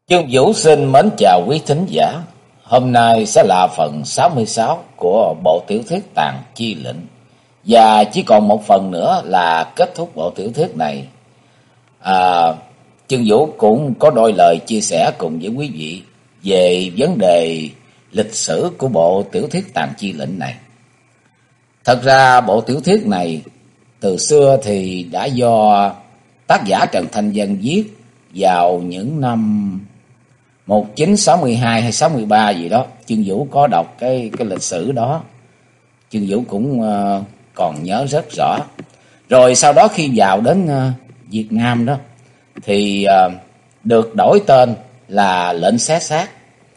Dương Vũ xin mến chào quý thính giả. Hôm nay sẽ là phần 66 của bộ tiểu thuyết Tàn Chi Lệnh. Và chỉ còn một phần nữa là kết thúc bộ tiểu thuyết này. Dương Vũ cũng có đôi lời chia sẻ cùng với quý vị về vấn đề lịch sử của bộ tiểu thuyết Tàn Chi Lệnh này. Thật ra bộ tiểu thuyết này từ xưa thì đã do tác giả Trần Thanh Vân viết vào những năm 1962 hay 63 gì đó. Chương Vũ có đọc cái lịch sử đó. Chương Vũ cũng còn nhớ rất rõ. Rồi sau đó khi vào đến Việt Nam đó thì được đổi tên là Lệnh Xé Xác.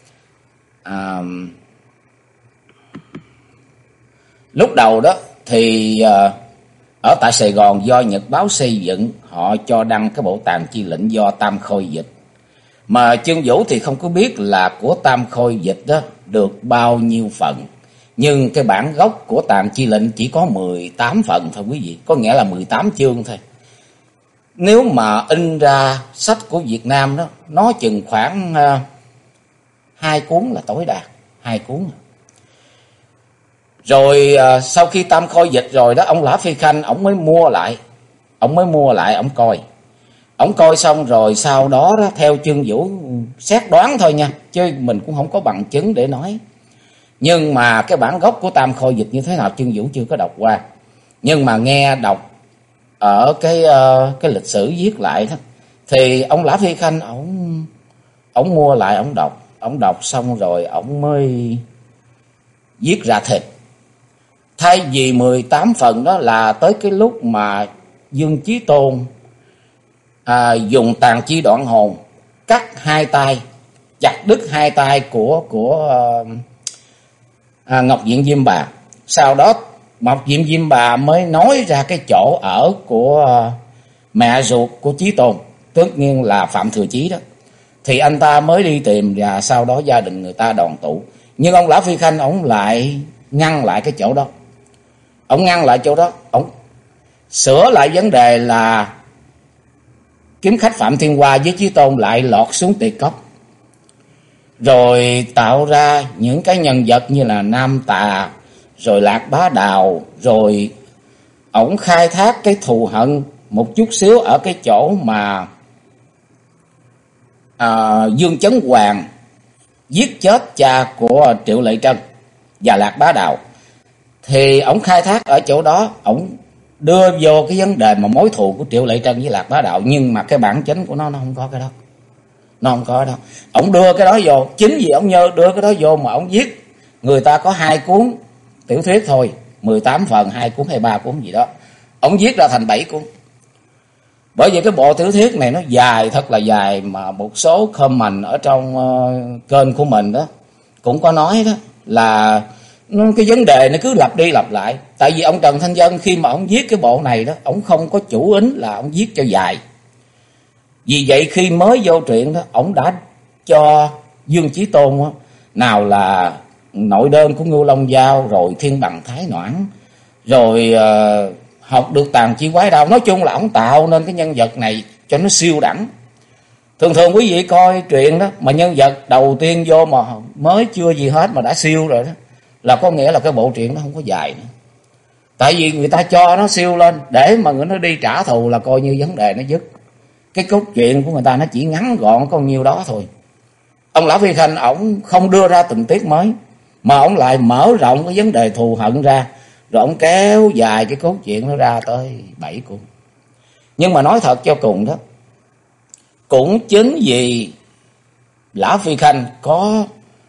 Lúc đầu đó thì ở tại Sài Gòn do Nhật Báo xây dựng, họ cho đăng cái bộ Tàn Chi Lệnh do Tam Khôi dịch. Mà Chương Vũ thì không có biết là của Tam Khôi dịch đó được bao nhiêu phần. Nhưng cái bản gốc của Tàn Chi Lệnh chỉ có 18 phần thôi quý vị. Có nghĩa là 18 chương thôi. Nếu mà in ra sách của Việt Nam đó, nó chừng khoảng 2 cuốn là tối đa. 2 cuốn. Rồi sau khi Tam Khôi dịch rồi đó, ông Lã Phi Khanh, ông mới mua lại. Ông coi. Ông coi xong rồi sau đó, theo Chương Vũ xét đoán thôi nha, chứ mình cũng không có bằng chứng để nói. Nhưng mà cái bản gốc của Tam Khôi dịch như thế nào Chương Vũ chưa có đọc qua. Nhưng mà nghe đọc ở cái lịch sử viết lại đó, thì ông Lã Phi Khanh ông mua lại, ông đọc xong rồi ông mới viết ra thịt. Thay vì 18 phần đó là tới cái lúc mà Dương Chí Tôn dùng tàn chi đoạn hồn cắt 2 tay, chặt đứt 2 tay của Ngọc Diện Diêm Bà. Sau đó Ngọc Diện Diêm Bà mới nói ra cái chỗ ở của mẹ ruột của Chí Tôn, tất nhiên là Phạm Thừa Chí đó. Thì anh ta mới đi tìm, và sau đó gia đình người ta đoàn tụ. Nhưng ông Lã Phi Khanh ông lại ngăn lại cái chỗ đó. Ông ngăn lại chỗ đó, ông sửa lại vấn đề là kiếm khách Phạm Thiên Hoa với Chí Tôn lại lọt xuống Tuyệt Cốc. Rồi tạo ra những cái nhân vật như là Nam Tà, rồi Lạc Bá Đào, rồi ổng khai thác cái thù hận một chút xíu ở cái chỗ mà Dương Chấn Hoàng giết chết cha của Triệu Lệ Trân và Lạc Bá Đào. Thì ổng khai thác ở chỗ đó, ổng đưa vô cái vấn đề mà mối thù của Triệu Lệ Trân với Lạc Bá Đạo. Nhưng mà cái bản chính của nó không có cái đó. Nó không có đâu. Ổng đưa cái đó vô, chính vì ổng đưa cái đó vô mà ổng viết. Người ta có 2 cuốn tiểu thuyết thôi, 18 phần, 2 cuốn hay 3 cuốn gì đó. Ổng viết ra thành 7 cuốn. Bởi vì cái bộ tiểu thuyết này nó dài, thật là dài. Mà một số comment ở trong kênh của mình đó cũng có nói đó là cái vấn đề nó cứ lặp đi lặp lại. Tại vì ông Trần Thanh Vân khi mà ông viết cái bộ này đó, ông không có chủ ý là ông viết cho dài. Vì vậy khi mới vô truyện đó, ông đã cho Dương Chí Tôn đó, nào là nội đơn của Ngưu Long Giao, rồi Thiên Bằng Thái Noãn, rồi học được Tàn Chi Quái Đao. Nói chung là ông tạo nên cái nhân vật này cho nó siêu đẳng. Thường thường quý vị coi truyện đó, mà nhân vật đầu tiên vô mà mới chưa gì hết mà đã siêu rồi đó, là có nghĩa là cái bộ truyện nó không có dài nữa. Tại vì người ta cho nó siêu lên để mà người nó đi trả thù là coi như vấn đề nó dứt. Cái cốt truyện của người ta nó chỉ ngắn gọn có nhiêu đó thôi. Ông Lã Phi Khanh ổng không đưa ra tình tiết mới, mà ổng lại mở rộng cái vấn đề thù hận ra, rồi ổng kéo dài cái cốt truyện nó ra tới 7 cuốn. Nhưng mà nói thật cho cùng đó, cũng chính vì Lã Phi Khanh có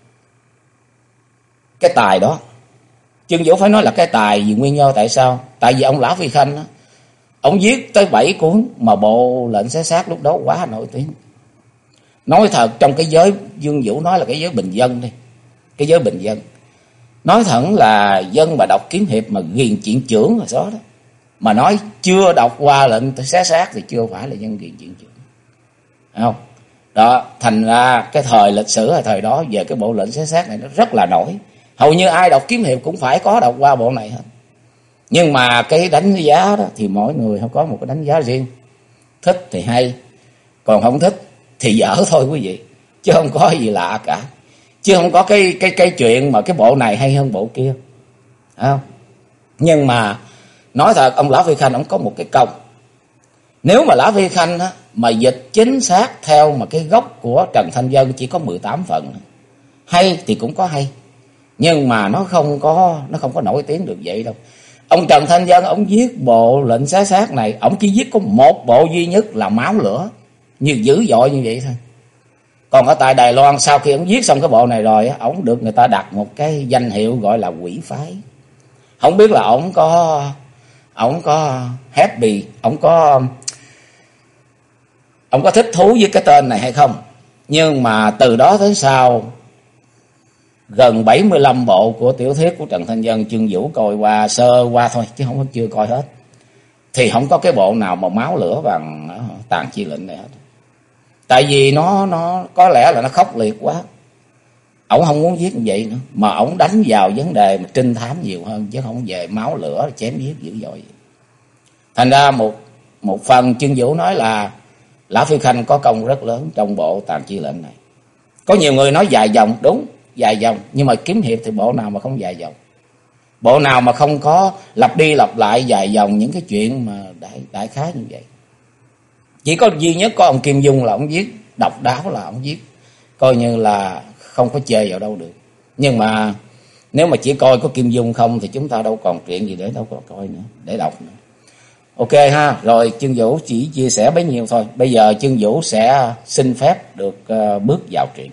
cái tài đó. Chương Vũ phải nói là cái tài, vì nguyên do tại sao? Tại vì ông Lã Phi Khanh đó, ông viết tới 7 cuốn mà bộ Lệnh Xé Xác lúc đó quá nổi tiếng. Nói thật, trong cái giới Dương Vũ nói là cái giới bình dân đi, cái giới bình dân, nói thẳng là dân mà đọc kiếm hiệp mà ghiền chuyện chưởng rồi đó, mà nói chưa đọc qua Lệnh Xé Xác thì chưa phải là dân ghiền chuyện chưởng, phải không? Đó, thành ra cái thời lịch sử ở thời đó về cái bộ Lệnh Xé Xác này nó rất là nổi. Hầu như ai đọc kiếm hiệp cũng phải có đọc qua bộ này hết. Nhưng mà cái đánh giá đó thì mỗi người không có một cái đánh giá riêng. Thích thì hay, còn không thích thì dở thôi quý vị. chứ không có gì lạ cả. Chứ không có cái chuyện mà cái bộ này hay hơn bộ kia. Phải không? Nhưng mà nói thật, ông Lã Phi Khanh ông có một cái công. Nếu mà Lã Phi Khanh á, mà dịch chính xác theo mà cái gốc của Trần Thanh Vân chỉ có 18 phần. Hay thì cũng có hay, nhưng mà nó không có nổi tiếng được vậy đâu. Ông Trần Thanh Vân ông viết bộ Lệnh Xá Xác này, ông chỉ viết có một bộ duy nhất là Máu Lửa, như dữ dội như vậy thôi. Còn ở tại Đài Loan, sau khi ông viết xong cái bộ này rồi á, ông được người ta đặt một cái danh hiệu gọi là quỷ phái. Không biết là ông có happy, ông có thích thú với cái tên này hay không. Nhưng mà từ đó tới sau, gần 75 bộ của tiểu thuyết của Trần Thanh Vân, Chương Vũ coi qua sơ qua thôi chứ không có chưa coi hết. Thì không có cái bộ nào mà Máu Lửa bằng Tàn Chi Lệnh này hết. Tại vì nó có lẽ là nó khốc liệt quá. Ổng không muốn viết như vậy nữa, mà ổng đánh vào vấn đề mà trinh thám nhiều hơn, chứ không về máu lửa chém giết dữ dội. Thành ra một phần Chương Vũ nói là Lã Phi Khanh có công rất lớn trong bộ Tàn Chi Lệnh này. Có nhiều người nói dài dòng, đúng, dài dòng, nhưng mà kiếm hiệp thì bộ nào mà không dài dòng. Bộ nào mà không có lặp đi lặp lại dài dòng những cái chuyện mà đại khái như vậy. Chỉ có duy nhất có ông Kim Dung là ông viết độc đáo, là ông viết coi như là không có chê vào đâu được. Nhưng mà nếu mà chỉ coi có Kim Dung không thì chúng ta đâu còn chuyện gì để đâu còn coi nữa, để đọc nữa. Ok ha, rồi Chương Vũ chỉ chia sẻ bấy nhiêu thôi. Bây giờ Chương Vũ sẽ xin phép được bước vào truyện.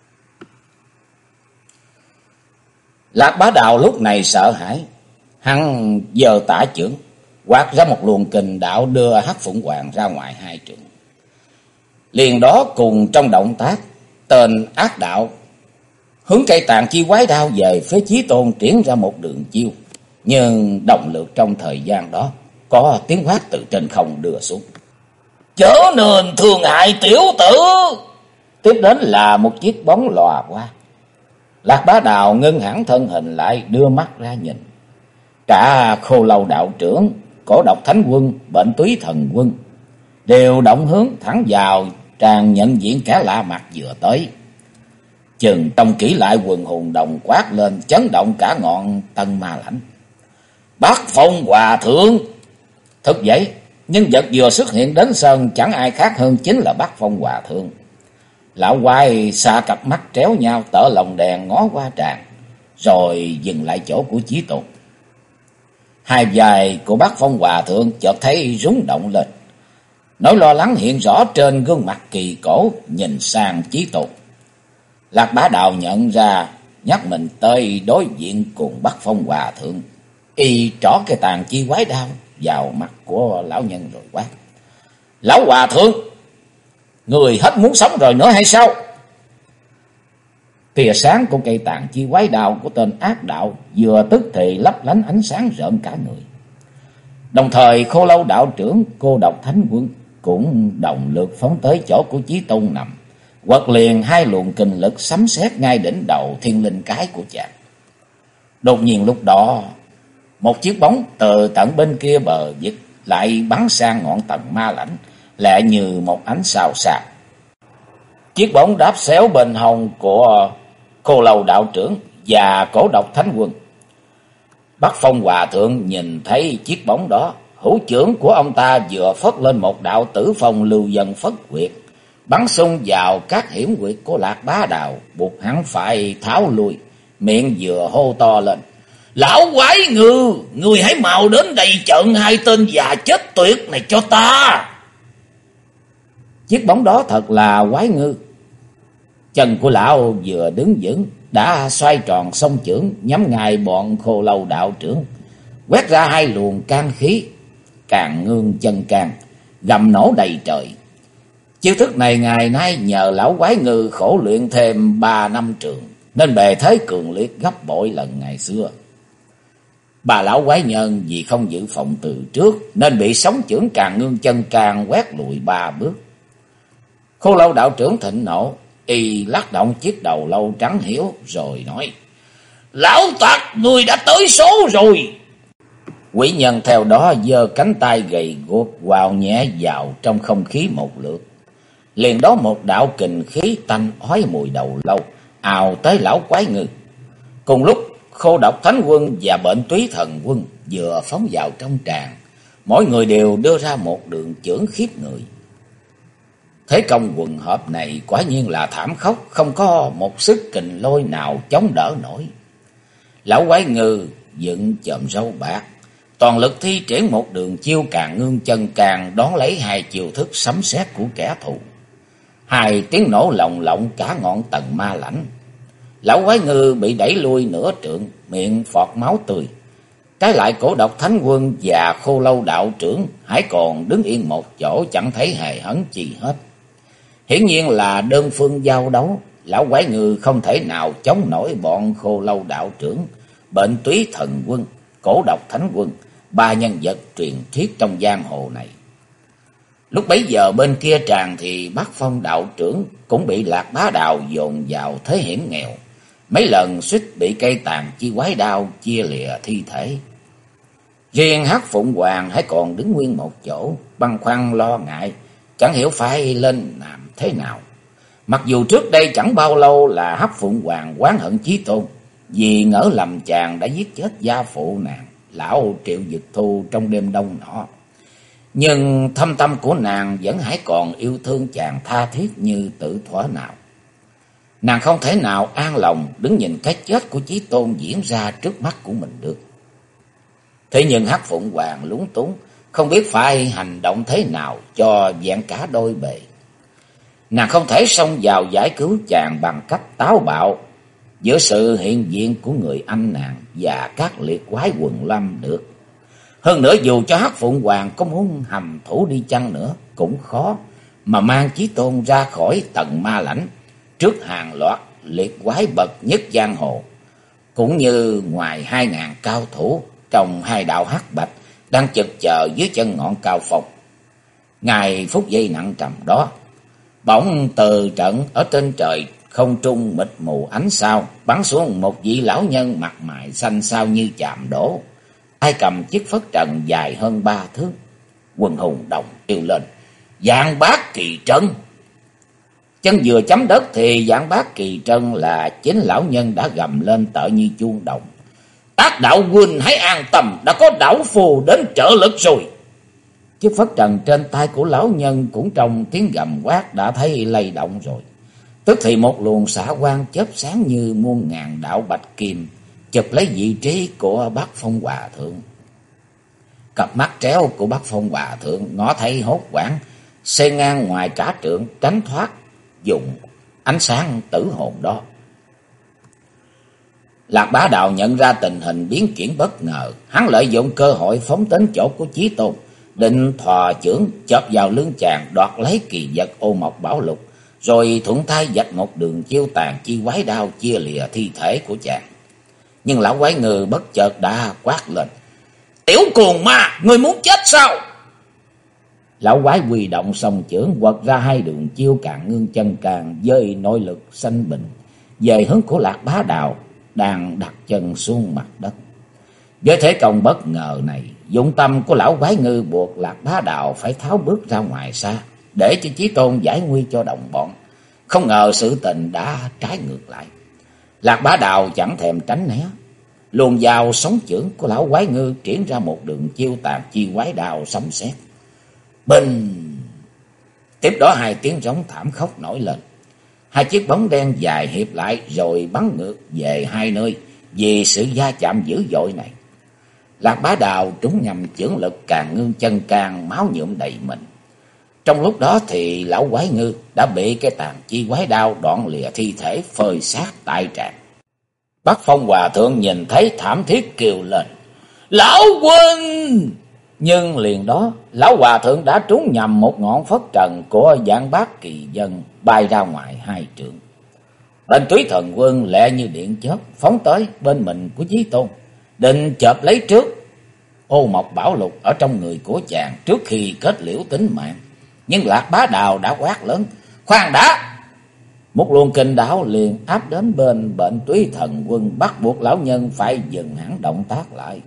Lạc Bá Đào lúc này sợ hãi, hắn giơ tả chưởng quát ra một luồng kình đạo đưa Hắc Phụng Hoàng ra ngoài 2 trượng. Liền đó cùng trong động tác, tên ác đạo hướng cây Tàn Chi Quái Đao về phía Chí Tôn triển ra một đường chiêu, nhưng đồng lượt trong thời gian đó có tiếng quát từ trên không đưa xuống: "Chớ nên thương hại tiểu tử!" Tiếp đến là một chiếc bóng lòa qua. Lạc Bá Đào ngưng hẳn thân hình lại, đưa mắt ra nhìn. Cả Khô Lâu đạo trưởng, Cổ Độc Thánh Quân, Bệnh Túy Thần Quân đều động hướng thẳng vào tràng nhận diện kẻ lạ mặt vừa tới. Chừng trông kỹ lại, quần hùng đồng quát lên chấn động cả ngọn Tân Ma Lãnh: "Bắc Phong Hòa Thượng!" Thực vậy, nhân vật vừa xuất hiện đến sân chẳng ai khác hơn chính là Bắc Phong Hòa Thượng. Lão quái xa cặp mắt tréo nhau, tở lồng đèn ngó qua tràng, rồi dừng lại chỗ của Chí Tôn. Hai vai của Bắc Phong Hòa Thượng chợt thấy rung động lên, nỗi lo lắng hiện rõ trên gương mặt kỳ cổ, nhìn sang Chí Tôn. Lạc Bá Đào nhận ra, nhắc mình tới đối diện cùng Bắc Phong Hòa Thượng, y trỏ cái Tàn Chi Quái Đao vào mặt của lão nhân rồi quát: "Lão Hòa Thượng, người hết muốn sống rồi nữa hay sao?" Tia sáng của cây Tàn Chi Quái Đao của tên ác đạo vừa tức thì lấp lánh ánh sáng rợn cả người. Đồng thời Khô Lâu đạo trưởng, Cô Độc Thánh Quân cũng đồng lượt phóng tới chỗ của Chí Tôn nằm, quật liền 2 luồng kình lực sấm sét ngay đỉnh đầu thiên linh cái của chàng. Đột nhiên lúc đó, một chiếc bóng từ tận bên kia bờ vực lại bắn sang ngọn Tần Ma Lãnh, lẹ như một ánh sao sạc. Chiếc bóng đáp xéo bên hông của Khô Lâu đạo trưởng và Cổ Độc Thánh Quân. Bắc Phong Hòa Thượng nhìn thấy chiếc bóng đó, hữu chưởng của ông ta vừa phất lên một đạo tử phong lưu dân phất quyệt, bắn xung vào các hiểm quyệt của Lạc Bá Đào, buộc hắn phải tháo lui, miệng vừa hô to lên: "Lão quái ngư, người hãy mau đến đây chặn 2 tên già chết tuyệt này cho ta!" Chiếc bóng đó thật là quái ngư. Chân của lão vừa đứng vững, đã xoay tròn song chưởng nhắm ngay bọn Khô Lâu đạo trưởng, quét ra 2 luồng can khí, càng ngương chân càng, gầm nổ đầy trời. Chiêu thức này ngày nay nhờ lão quái ngư khổ luyện thêm 3 năm trường, nên bề thế cường liệt gấp bội lần ngày xưa. Bà lão quái nhân vì không dự phòng từ trước, nên bị sóng chưởng càng ngương chân càng quét lùi 3 bước. Khô Lâu đạo trưởng thịnh nộ, y lắc động chiếc đầu lâu trắng hiếu rồi nói: "Lão tặc, người đã tới số rồi!" Quỷ nhân theo đó giơ cánh tay gầy guộc quào nhẹ vào trong không khí một lượt, Liền đó một đạo kình khí tanh ói mùi đầu lâu ào tới lão quái ngư. Cùng lúc Khô Độc Thánh Quân và Bệnh Túy Thần Quân vừa phóng vào trong tràng, mỗi người đều đưa ra một đường chưởng khiếp người. Thế công quần hợp này quả nhiên là thảm khốc, không có một sức kình lôi nào chống đỡ nổi. Lão quái ngư dựng chòm râu bạc, toàn lực thi triển một đường chiêu Càng Ngưng Chân Càng, đón lấy hai chiêu thức sấm sét của kẻ thù. Hai tiếng nổ lồng lộng cả ngọn tầng ma lãnh. Lão quái ngư bị đẩy lui nửa trượng, miệng phọt máu tươi. Trái lại Cổ Độc Thánh Quân và Khô Lâu đạo trưởng hãy còn đứng yên một chỗ, chẳng thấy hề hấn chi hết. Hiển nhiên là đơn phương giao đấu, lão quái ngư không thể nào chống nổi bọn Khô Lâu đạo trưởng, Bệnh Túy Thần Quân, Cổ Độc Thánh Quân, ba nhân vật truyền thuyết trong giang hồ này. Lúc bấy giờ bên kia tràng thì Bắc Phong đạo trưởng cũng bị Lạc Bá Đào dồn vào thế hiểm nghèo, mấy lần suýt bị cây tàn chi quái đao chia lìa thi thể. Riêng Hắc Phụng Hoàng hãy còn đứng nguyên một chỗ, băn khoăn lo ngại, chẳng hiểu phải lên làm thế nào. Mặc dù trước đây chẳng bao lâu là Hắc Phụng Hoàng oán hận Chí Tôn, vì ngỡ lầm chàng đã giết chết gia phụ nàng, lão Triệu Dực Thu trong đêm đông nọ. Nhưng thâm tâm của nàng vẫn hãy còn yêu thương chàng tha thiết như tử thuở nào. Nàng không thể nào an lòng đứng nhìn cái chết của Chí Tôn diễn ra trước mắt của mình được. Thế nhưng Hắc Phụng Hoàng lúng túng, không biết phải hành động thế nào cho vẹn cả đôi bề. Nàng không thể xông vào giải cứu chàng bằng cách táo bạo giữa sự hiện diện của người anh nàng và các liệt quái quần lâm được. Hơn nữa dù cho Hắc Phụng Hoàng có muốn hầm thủ đi chăng nữa cũng khó mà mang Chí Tôn ra khỏi tầng ma lãnh trước hàng loạt liệt quái bậc nhất giang hồ, cũng như ngoài 2000 cao thủ trong hai đạo hắc bạch đang chực chờ dưới chân ngọn cao phong. Ngày phút giây nặng trầm đó, bỗng từ trận ở trên trời không trung mịt mù ánh sao bắn xuống một vị lão nhân mặt mày xanh xao như chạm đổ, tay cầm chiếc phất trần dài hơn 3 thước. Quần hùng đồng kêu lên: Giang Bác Kỳ Trân! Chân vừa chấm đất thì Giang Bác Kỳ Trân là chính lão nhân đã gầm lên tợ như chuông đồng: Tác đạo huynh hãy an tâm, đã có đảo phù đến trợ lực rồi. Chiếc phất trần trên tay của lão nhân cũng trong tiếng gầm quát đã thấy lay động rồi. Tức thì một luồng xạ quang chớp sáng như muôn ngàn đạo bạch kim chụp lấy vị trí của Bắc Phong Hòa Thượng. Cặp mắt tréo của Bắc Phong Hòa Thượng ngó thấy hốt hoảng, xê ngang ngoài cả trượng tránh thoát dùng ánh sáng tử hồn đó. Lạc Bá Đào nhận ra tình hình biến chuyển bất ngờ, hắn lợi dụng cơ hội phóng đến chỗ của Chí Tôn, định thò chưởng chộp vào lưng chàng đoạt lấy kỳ vật Ô Mộc Bảo Lục, rồi thuận tay vạch một đường chiêu tàn chi quái đao chia lìa thi thể của chàng. Nhưng lão quái ngư bất chợt đã quát lên: Tiểu cuồng ma, ngươi muốn chết sao? Lão quái huy động song chưởng quật ra hai đường chiêu Càng Ngưng Chân Càng với nội lực xanh bình về hướng của Lạc Bá Đào đang đặt chân xuống mặt đất. Với thế công bất ngờ này, dụng tâm của lão quái ngư buộc Lạc Bá Đào phải tháo bước ra ngoài xa để cho Chí Tôn giải nguy cho đồng bọn. Không ngờ sự tình đã trái ngược lại. Lạc Bá Đào chẳng thèm tránh né, luồn vào sóng chưởng của lão quái ngư triển ra một đường chiêu tàn chi quái đao sấm sét. Bình! Tiếp đó hai tiếng rống thảm khốc nổi lên. Hai chiếc bóng đen dài hiệp lại rồi bắn ngược về hai nơi vì sự va chạm dữ dội này. Lạc Bá Đào trúng nhầm chưởng lực Càng Ngưng Chân Càng, máu nhuộm đầy mình. Trong lúc đó thì lão quái ngư đã bị cái tàn chi quái đao đoạn lìa thi thể phơi xác tại tràng. Bắc Phong Hòa Thượng nhìn thấy thảm thiết kêu lên: Lão huynh! Nhưng liền đó lão hòa thượng đã trúng nhầm một ngọn phất trần của Giang Bác Kỳ Dân bay ra ngoài 2 trượng. Bên Túy Thần Quân lẹ như điện chớp phóng tới bên mình của Chí Tôn, định chộp lấy trước Ô Mộc Bảo Lục ở trong người của chàng trước khi kết liễu tính mạng. Nhưng Lạc Bá Đào đã quát lớn: Khoan đã! Một luồng kình đạo liền áp đến bên Bệnh Túy Thần Quân, bắt buộc lão nhân phải dừng hẳn động tác lại.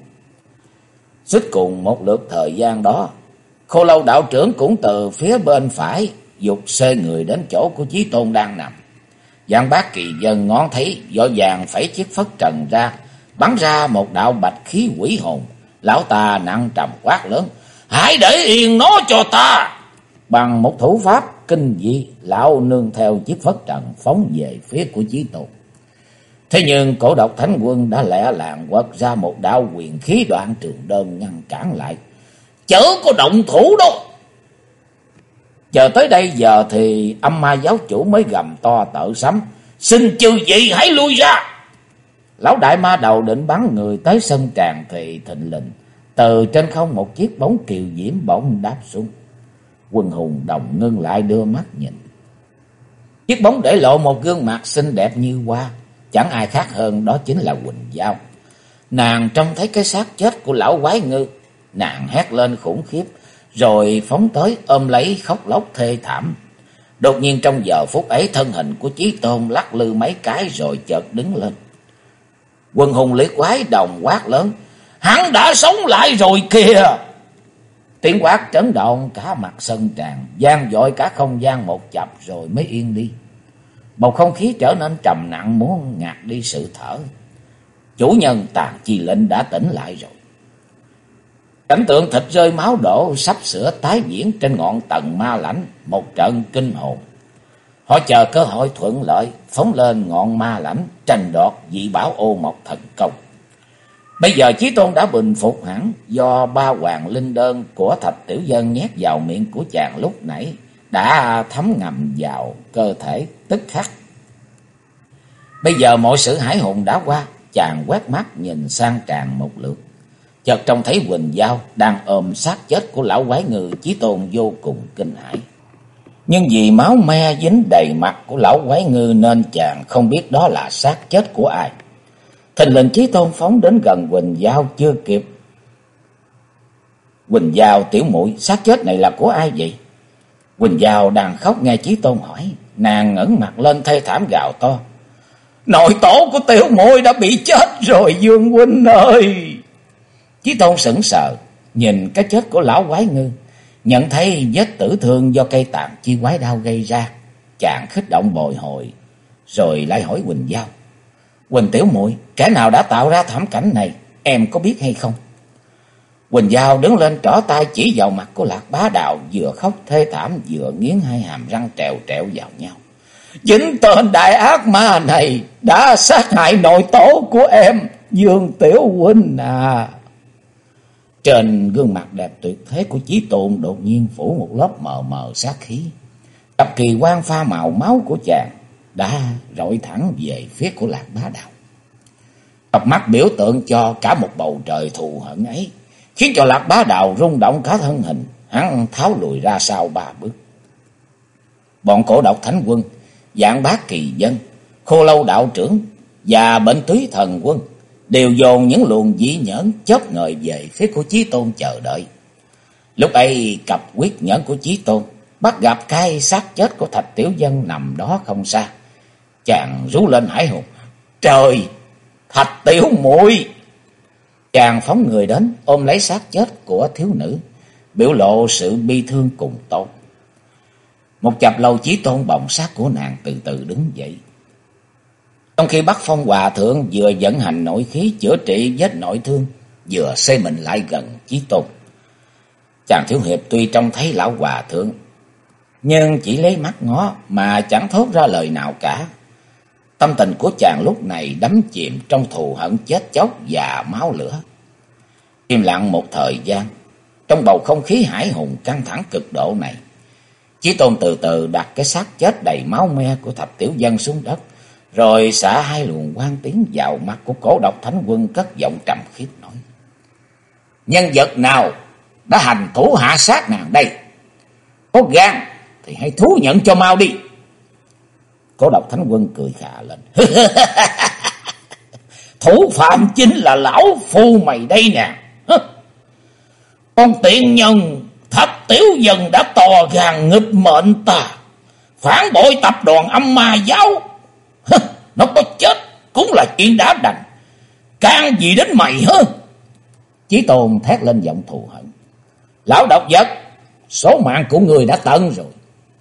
Suýt cùng một lượt thời gian đó, Khô Lâu đạo trưởng cũng từ phía bên phải dục xê người đến chỗ của Chí Tôn đang nằm. Giang Bác Kỳ Dân ngón thấy vội vàng phẩy chiếc phất trần ra, bắn ra một đạo bạch khí quỷ hồn. Lão ta nặng trầm quát lớn: "Hãy để yên nó cho ta!" Bằng một thủ pháp kinh dị, lão nương theo chiếc phất trần phóng về phía của Chí Tôn. Thế nhưng Cổ Độc Thánh Quân đã lẹ làng quật ra một đạo quyền khí đoạn trường đơn ngăn cản lại. "Chớ có động thủ đâu!" Chờ tới đây giờ thì Âm Ma giáo chủ mới gầm to tợ sấm: "Xin chư vị hãy lui ra!" Lão đại ma đầu định bắn người tới sân tràng thì thình lình từ trên không một chiếc bóng kiều diễm bỗng đáp xuống. Quân hùng đồng ngưng lại đưa mắt nhìn. Chiếc bóng để lộ một gương mặt xinh đẹp như hoa, chẳng ai khác hơn đó chính là Quỳnh Giao. Nàng trông thấy cái xác chết của lão quái ngư, nàng hét lên khủng khiếp, rồi phóng tới ôm lấy khóc lóc thê thảm. Đột nhiên trong giờ phút ấy, thân hình của Chí Tôn lắc lư mấy cái rồi chợt đứng lên. Quần hùng liệt quái đồng quát lớn: "Hắn đã sống lại rồi kìa!" Tiếng quát chấn động cả mặt sân tràng, vang dội cả không gian một chập rồi mới yên đi. Bầu không khí trở nên trầm nặng muốn ngạt đi sự thở. Chủ nhân Tàn Chi Lệnh đã tỉnh lại rồi. Cảnh tượng thịt rơi máu đổ sắp sửa tái diễn trên ngọn Tần Ma Lãnh, một trận kinh hồn. Họ chờ cơ hội thuận lợi phóng lên ngọn Ma Lãnh tranh đoạt dị bảo Ô Mộc Thần Công. Bây giờ Chí Tôn đã bình phục hẳn, do 3 hoàng linh đơn của Thạch Tiểu Dân nhét vào miệng của chàng lúc nãy đã thấm ngầm vào cơ thể tức khắc. Bây giờ mọi sự hãi hùng đã qua, chàng quét mắt nhìn sang tràng một lượt, chợt trông thấy Quỳnh Giao đang ôm xác chết của lão quái ngư. Chí Tôn vô cùng kinh hãi, nhưng vì máu me dính đầy mặt của lão quái ngư nên chàng không biết đó là xác chết của ai. Thình lình Chí Tôn phóng đến gần Quỳnh Giao chưa kịp. "Quỳnh Giao tiểu muội, xác chết này là của ai vậy?" Quỳnh Giao đang khóc nghe Chí Tôn hỏi, nàng ngẩng mặt lên thê thảm gào to: "Nội tổ của tiểu muội đã bị chết rồi Dương huynh ơi!" Chí Tôn sững sờ nhìn cái chết của lão quái ngư, nhận thấy vết tử thương do cây Tàn Chi quái đao gây ra. Chàng kích động bồi hồi, rồi lại hỏi Quỳnh Giao: "Quỳnh tiểu muội, kẻ nào đã tạo ra thảm cảnh này, em có biết hay không?" Quỳnh Giao đứng lên trỏ tay chỉ vào mặt của Lạc Bá Đạo, vừa khóc thê thảm vừa nghiến hai hàm răng trèo trẹo vào nhau: "Chính tên đại ác ma này đã sát hại nội tổ của em, Dương tiểu huynh à!" Trên gương mặt đẹp tuyệt thế của Chí Tôn đột nhiên phủ một lớp mờ mờ sát khí. Cặp kỳ quan pha màu máu của chàng đã rọi thẳng về phía của Lạc Bá Đạo. Cặp mắt biểu tượng cho cả một bầu trời thù hận ấy, khiến cho Lạc Bá Đạo rung động cả thân hình. Hắn tháo lùi ra sau 3 bước. Bọn Cổ Độc Thánh Quân, Giảng Bác Kỳ Dân, Khô Lâu Đạo Trưởng và Bệnh Túy Thần Quân đều dồn những luồng dĩ nhẫn chớp ngời về phía của Chí Tôn chờ đợi. Lúc ấy cặp quyết nhẫn của Chí Tôn bắt gặp cái xác chết của Thạch Tiểu Dân nằm đó không xa. Chàng rú lên hãi hùng: "Trời, Thạch tiểu muội!" Chàng phóng người đến ôm lấy xác chết của thiếu nữ, biểu lộ sự bi thương cùng tột. Một chập lâu Chí Tôn bồng xác của nàng từ từ đứng dậy. Trong khi Bắc Phong Hòa Thượng vừa vận hành nội khí chữa trị vết nội thương, vừa xoay mình lại gần Chí Tôn. Chàng thiếu hiệp tuy trông thấy lão Hòa Thượng, nhưng chỉ lấy mắt ngó mà chẳng thốt ra lời nào cả. Tâm tình của chàng lúc này đắm chìm trong thù hận chết chóc và máu lửa. Im lặng một thời gian, trong bầu không khí hải hùng căng thẳng cực độ này, Chí Tôn từ từ đặt cái xác chết đầy máu me của Thạch Tiểu Dân xuống đất, rồi xả 2 luồng quang tiến vào mắt của Cổ Độc Thánh Quân, cất giọng trầm khiếp nói: "Nhân vật nào đã hành thủ hạ sát nàng đây? Có gan thì hãy thú nhận cho mau đi." Cổ Độc Thánh Quân cười khà lên: "Thủ phạm chính là lão phu mày đây nè. Con tiện nhân Thạch Tiểu Dân đã to gan nghịch mệnh ta, phản bội tập đoàn Âm Ma giáo. Nó có chết cũng là chuyện đã đành, can gì đến mày hả?" Chí Tôn thét lên giọng thù hận: "Lão độc vật, số mạng của người đã tận rồi.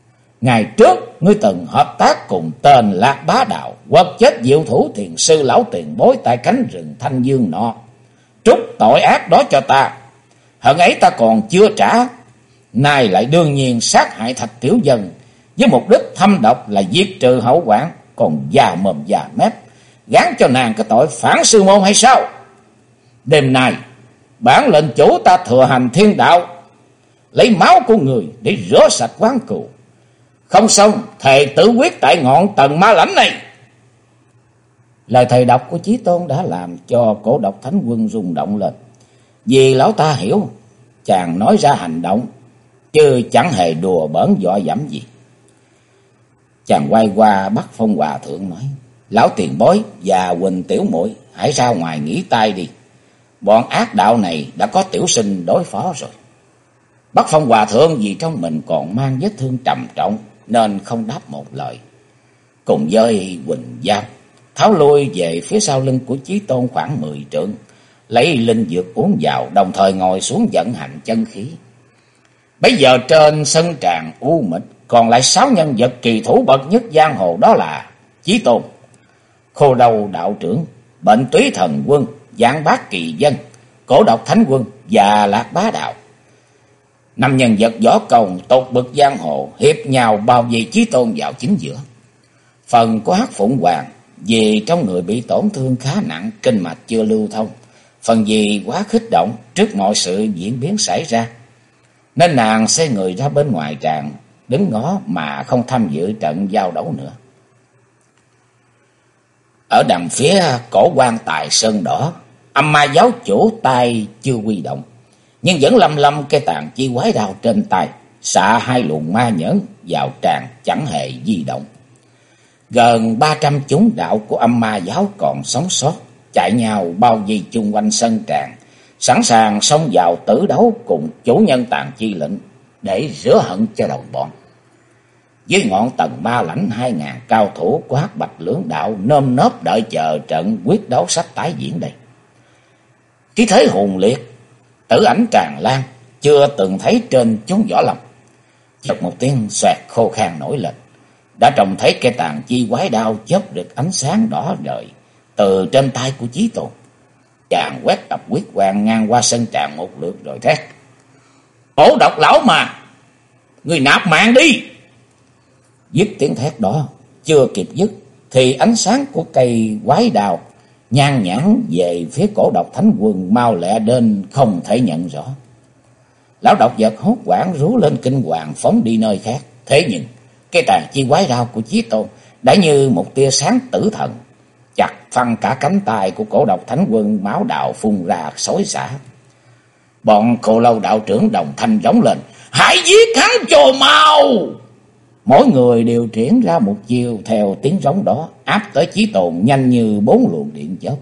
Ngày trước ngươi từng hợp tác cùng tên Lạc Bá Đạo quật chết diệu thủ thiền sư lão tiền bối tại cánh rừng Thanh Dương nọ. Trút tội ác đó cho ta. Hận ấy ta còn chưa trả, nay lại đương nhiên sát hại Thạch tiểu dân với mục đích thâm độc là diệt trừ hậu quản, còn già mồm già mép gán cho nàng cái tội phản sư môn hay sao? Đêm nay bản lệnh chủ ta thừa hành thiên đạo, lấy máu của người để rửa sạch oán cừu. Không xong thề tử quyết tại ngọn Tần Ma Lãnh này. Lời thầy đọc của Chí Tôn đã làm cho Cổ Độc Thánh Quân rung động lên. Vì lão ta hiểu chàng nói ra hành động, chứ chẳng hề đùa bỡn dọa dẫm gì. Chàng quay qua Bắc Phong Hòa Thượng nói: Lão tiền bối và Huỳnh tiểu muội hãy ra ngoài nghỉ tay đi. Bọn ác đạo này đã có tiểu sinh đối phó rồi. Bắc Phong Hòa Thượng vì trong mình còn mang vết thương trầm trọng nên không đáp một lời. Cùng với Huỳnh Giao tháo lui về phía sau lưng của Chí Tôn khoảng 10 trượng, lấy linh dược uống vào, đồng thời ngồi xuống vận hành chân khí. Bây giờ trên sân tràng u mịch còn lại 6 nhân vật kỳ thủ bậc nhất giang hồ, đó là Chí Tôn, Khô Đầu Đạo Trưởng, Bệnh Túy Thần Quân, Giảng Bác Kỳ Dân, Cổ Độc Thánh Quân và Lạc Bá Đạo. 5 nhân vật võ công tột bậc giang hồ hiệp nhau bao vây Chí Tôn vào chính giữa. Phần của Hắc Phụng Hoàng vì trong người bị tổn thương khá nặng, kinh mạch chưa lưu thông, phần vì quá kích động trước mọi sự diễn biến xảy ra, nên nàng xoay người ra bên ngoài tràng đứng ngó mà không tham dự trận giao đấu nữa. Ở đằng phía cổ quan tài sơn đỏ, Âm Ma giáo chủ tay chưa huy động, nhưng vẫn lăm lăm cây tàn chi quái đao trên tay, xạ 2 luồng ma nhẫn vào tràng chẳng hề di động. Gần 300 chúng đạo của Âm Ma giáo còn sống sót chạy nhau bao vây chung quanh sân tràng, sẵn sàng xông vào tử đấu cùng chủ nhân Tàn Chi lệnh để rửa hận cho đồng bọn. Dưới ngọn Tần Ma Lãnh, 2000 cao thủ của Hắc Bạch Lưỡng đạo nơm nớp đợi chờ trận quyết đấu sắp tái diễn đây. Khí thế hùng liệt, tử ảnh tràn lan, chưa từng thấy trên chúng võ lâm. Chợt một tiếng xoẹt khô khan nổi lên, đã trông thấy cây tàn chi quái đao chớp được ánh sáng đỏ rời từ trên tay của Chí Tôn. Chàng quét tập quyết quang ngang qua sân tràng một lượt rồi thét: Cổ độc lão mà, người nạp mạng đi! Dứt tiếng thét đó chưa kịp dứt thì ánh sáng của cây quái đao nhan nhãn về phía Cổ Độc Thánh Quân mau lẹ đến không thể nhận rõ. Lão độc vật hốt hoảng rú lên kinh hoàng phóng đi nơi khác. Thế nhưng cây tàn chi quái đao của Chí Tôn đã như một tia sáng tử thần, chặt phăng cả cánh tay của Cổ Độc Thánh Quân, máu đạo phun ra xối xả. Bọn Khô Lâu đạo trưởng đồng thanh giống lên: Hãy giết hắn cho mau! Mỗi người đều triển ra một chiêu theo tiếng rống đó, áp tới Chí Tôn nhanh như 4 luồng điện chớp.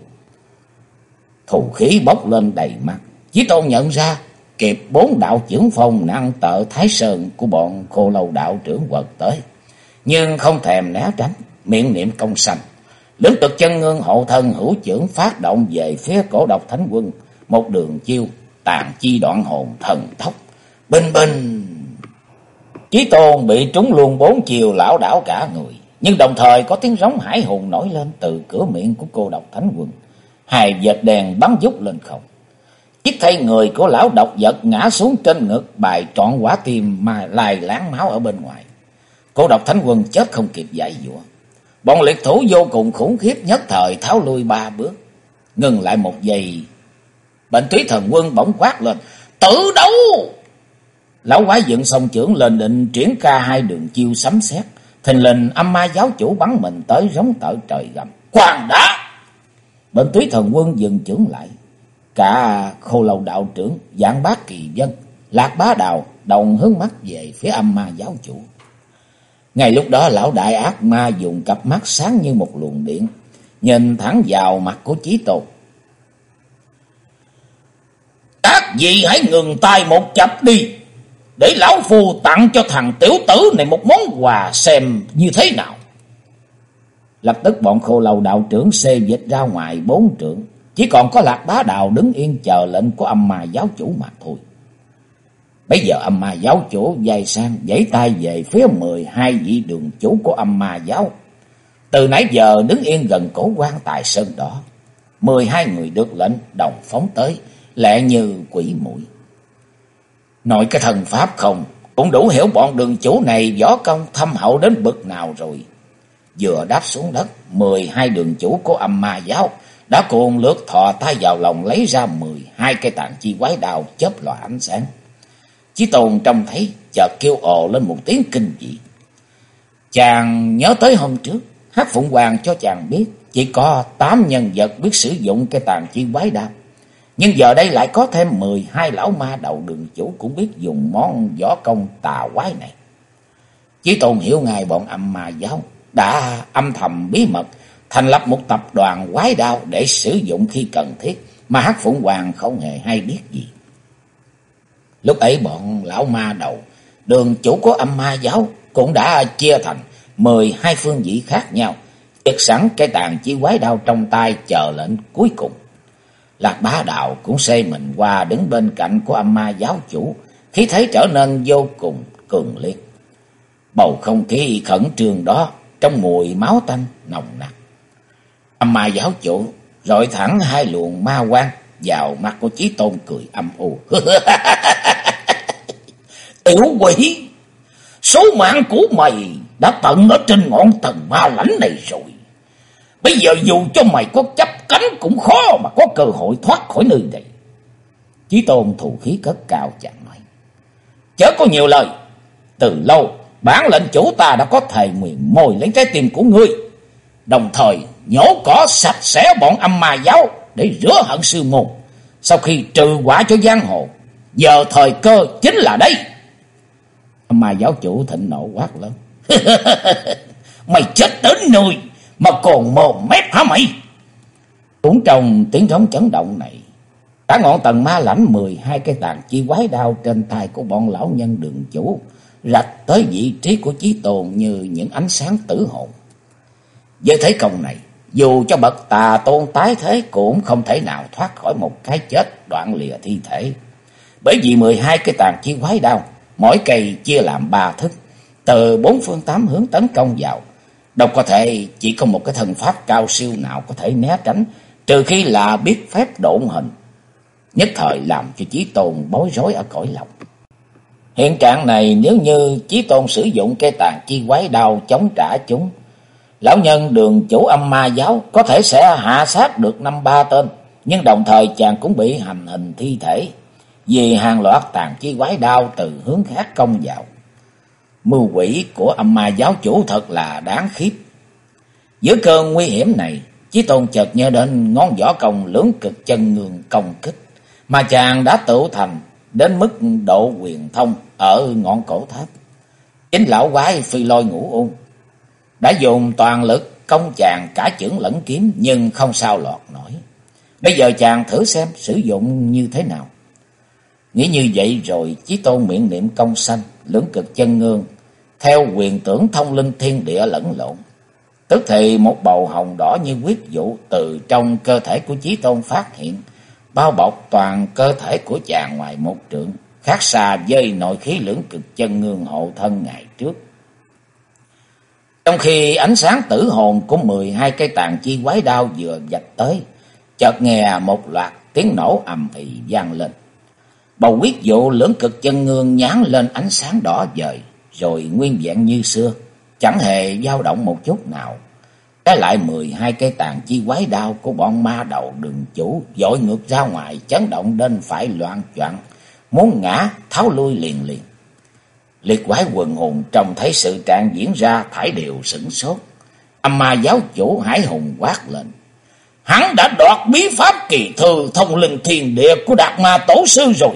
Thù khí bốc lên đầy mặt, Chí Tôn nhận ra kịp 4 đạo chưởng phong nặng tợ Thái Sơn của bọn Khô Lâu đạo trưởng quật tới, nhưng không thèm né tránh, miệng niệm công sanh. Lưỡng Cực Chân Ngưng hộ thân hữu chưởng phát động về phía Cổ Độc Thánh Quân, một đường chiêu tàn chi đoạn hồn thần tốc. Bình bình, Chí Tôn bị trúng luôn 4 chiều lão đảo cả người, nhưng đồng thời có tiếng rống hải hùng nổi lên từ cửa miệng của Cô Độc Thánh Quân. 2 vệt đèn bắn vút lên không. Chiếc thay người của lão độc vật ngã xuống trên ngực, bài trọn quả tim mà lai láng máu ở bên ngoài. Cô Độc Thánh Quân chết không kịp giải dụa. Bọn liệt thủ vô cùng khủng khiếp nhất thời tháo lui 3 bước. Ngừng lại một giây, Bệnh Túy Thần Quân bỗng quát lên: Tự đấu! Lão quái dựng song chưởng lên định triển ca 2 đường chiêu sấm sét. Thình lình Âm Ma giáo chủ bắn mình tới rống tợ trời gầm: Khoan đã! Bệnh Túy Thần Quân dừng chưởng lại. Cả Khô Lâu đạo trưởng, Giảng Bác Kỳ Dân, Lạc Bá Đạo đồng hướng mắt về phía Âm Ma giáo chủ. Ngay lúc đó lão đại ác ma dùng cặp mắt sáng như một luồng điện, nhìn thẳng vào mặt của Chí Tôn. Các vị hãy ngừng tay một chập đi, để lão phu tặng cho thằng tiểu tử này một món quà xem như thế nào. Lập tức bọn Khô Lâu đạo trưởng xê dịch ra ngoài 4 trượng, chỉ còn có Lạc Bá Đạo đứng yên chờ lệnh của Âm Ma giáo chủ mà thôi. Bây giờ âm ma giáo chủ dài sang giãy tay về phía 12 vị đường chủ của âm ma giáo. Từ nãy giờ đứng yên gần cổ quan tài sơn đỏ. 12 người được lệnh đồng phóng tới, lẹ như quỷ muội. Nội cái thần pháp không, cũng đủ hiểu bọn đường chủ này võ công thâm hậu đến bậc nào rồi. Vừa đáp xuống đất, 12 đường chủ của âm ma giáo đã cuồng lướt thò tay vào lòng lấy ra 12 cây tàn chi quái đao chớp lòa ánh sáng. Chí Tôn trông thấy chợt kêu ồ lên một tiếng kinh dị. Chàng nhớ tới hôm trước, Hắc Phụng Hoàng cho chàng biết chỉ có 8 nhân vật biết sử dụng cây tàn chi quái đao. Nhưng giờ đây lại có thêm 12 lão ma đầu đường chủ cũng biết dùng món võ công tà quái này. Chí Tôn hiểu ngay bọn âm ma giáo đã âm thầm bí mật thành lập một tập đoàn quái đao để sử dụng khi cần thiết, mà Hắc Phụng Hoàng không hề hay biết gì. Lúc ấy bọn lão ma đầu đường chủ của âm ma giáo cũng đã chia thành 12 phương vị khác nhau, chực sẵn cái tàn chi quái đao trong tay chờ lệnh cuối cùng. Lạc Bá Đạo cũng xây mình qua đứng bên cạnh của âm ma giáo chủ, khí thế trở nên vô cùng cường liệt. Bầu không khí khẩn trương đó trong mùi máu tanh nồng nặc. Âm ma giáo chủ rọi thẳng 2 luồng ma quang vào mắt của Chí Tôn, cười âm u. Tiểu quỷ, số mạng của mày đã tận ở trên ngọn thần ma lãnh này rồi. Bây giờ dù cho mày có chấp cánh cũng khó mà có cơ hội thoát khỏi nơi này. Chí Tôn thù khí cất cao chàng nói. Chớ có nhiều lời. Từ lâu bản lệnh chủ ta đã có thề nguyện mồi lấy trái tim của ngươi, đồng thời nhổ cỏ sạch sẽ bọn âm ma giáo để rửa hận sư môn. Sau khi trừ quả cho giang hồ, giờ thời cơ chính là đây. Âm ma giáo chủ thịnh nộ quát lớn. Mày chết đến nơi mà còn mồm mép hả mày? Cũng trong tiếng trống chấn động này, cả ngọn tầng ma lãnh 12 cái tàn chi quái đao trên tay của bọn lão nhân đường chủ rạch tới vị trí của Chí Tôn như những ánh sáng tử hồn. Với thế công này, dù cho bậc tà tôn tái thế cũng không thể nào thoát khỏi một cái chết đoạn lìa thi thể. Bởi vì 12 cái tàn chi quái đao, mỗi cây chia làm 3 thức, từ 4 phương 8 hướng tấn công vào. Đâu có thể chỉ có một cái thần pháp cao siêu nào có thể né tránh, trừ khi là biết phép độn hình. Nhất thời làm cho Chí Tôn bối rối ở cõi lòng. Hiện trạng này nếu như Chí Tôn sử dụng cây tàn chi quái đao chống trả chúng, lão nhân đường chủ âm ma giáo có thể sẽ hạ sát được 5-3 tên, nhưng đồng thời chàng cũng bị hành hình thi thể, vì hàng loạt tàn chi quái đao từ hướng khác công vào. Mưu quỷ của âm ma giáo chủ thật là đáng khiếp. Giữa cơn nguy hiểm này, Chí Tôn chợt nhớ đến ngón võ công lưỡng cực chân ngương công kích mà chàng đã tự thành đến mức độ huyền thông ở ngọn cổ tháp. Chính lão quái Phi Lôi Ngũ Ung đã dùng toàn lực công chàng cả chưởng lẫn kiếm, nhưng không sao lọt nổi. Bây giờ chàng thử xem sử dụng như thế nào. Nghĩ như vậy rồi, Chí Tôn miệng niệm công sanh lưỡng cực chân ngương theo quyền tưởng thông linh thiên địa lẫn lộn. Tức thì một bầu hồng đỏ như huyết vụ từ trong cơ thể của Chí Tôn phát hiện, bao bọc toàn cơ thể của chàng ngoài một trượng, khác xa với nội khí lưỡng cực chân ngương hộ thân ngày trước. Trong khi ánh sáng tử hồn của 12 cây tàn chi quái đao vừa vạch tới, chợt nghe một loạt tiếng nổ ầm ĩ vang lên. Bầu huyết vụ lưỡng cực chân ngương nhán lên ánh sáng đỏ vời, rồi nguyên vẹn như xưa, chẳng hề dao động một chút nào. Trái lại 12 cây tàn chi quái đao của bọn ma đầu đường chủ dội ngược ra ngoài, chấn động đến phải loạn choạng, muốn ngã tháo lui liền liền. Liệt quái quần hùng trông thấy sự trạng diễn ra thảy đều sửng sốt. Âm ma giáo chủ Hải Hùng quát lên. Hắn đã đoạt bí pháp kỳ thư thông linh thiên địa của Đạt Ma tổ sư rồi.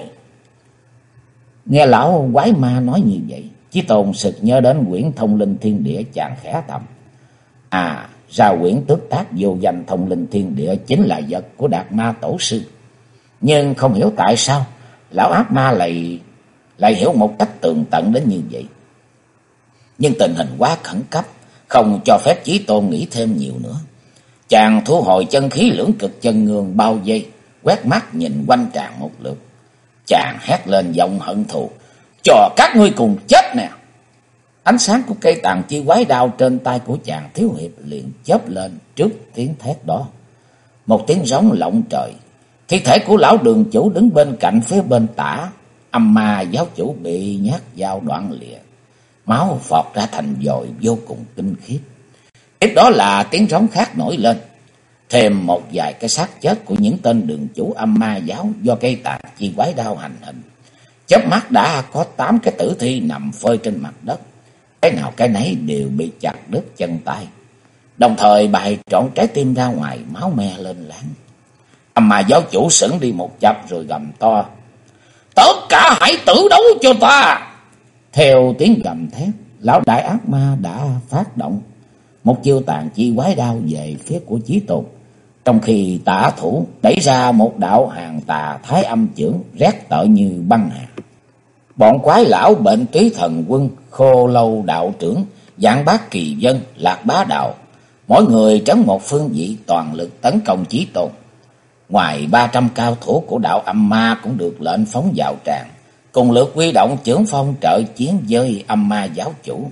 Nghe lão quái ma nói như vậy, Chí Tôn sực nhớ đến quyển thông linh thiên địa, chàng khẽ thầm. À, ra quyển tước tác vô danh thông linh thiên địa chính là vật của Đạt Ma tổ sư. Nhưng không hiểu tại sao lão ác ma lại hiểu một cách tường tận đến như vậy. Nhưng tình hình quá khẩn cấp, không cho phép Chí Tôn nghĩ thêm nhiều nữa. Chàng thu hồi chân khí lưỡng cực chân ngương bao vây, quét mắt nhìn quanh tràng một lượt. Chàng hét lên giọng hận thù. cho các ngươi cùng chết nè. Ánh sáng của cây tàn chi quái đao trên tay của chàng thiếu hiệp liền chớp lên trước tiếng thét đó. Một tiếng rống lộng trời. Thi thể của lão đường chủ đứng bên cạnh phía bên tả âm ma giáo chủ bị nhát dao đoạn lìa. Máu phọt ra thành dồi vô cùng kinh khiếp. Tiếp đó là tiếng rống khác nổi lên. Thêm một vài cái xác chết của những tên đường chủ âm ma giáo do cây tàn chi quái đao hành hình. Chớp mắt đã có 8 cái tử thi nằm phơi trên mặt đất. Cái nào cái nấy đều bị chặt đứt chân tay. Đồng thời bày trọn trái tim ra ngoài, máu me lên láng. Âm ma giáo chủ sững đi một chập rồi gầm to: tất cả hãy tử đấu cho ta! Theo tiếng gầm thét, lão đại ác ma đã phát động một chiêu tàn chi quái đao về phía của Chí Tôn, trong khi tả thủ đẩy ra một đạo hàng tà thái âm chưởng rét tợ như băng hà. Bọn quái lão bệnh túy thần quân, khô lâu đạo trưởng, Giảng Bác Kỳ Dân, Lạc Bá Đạo, mỗi người trấn một phương vị toàn lực tấn công Chí Tôn. Ngoài 300 cao thủ của đạo âm ma cũng được lệnh phóng vào tràng, cùng lượt huy động chưởng phong trợ chiến với âm ma giáo chủ.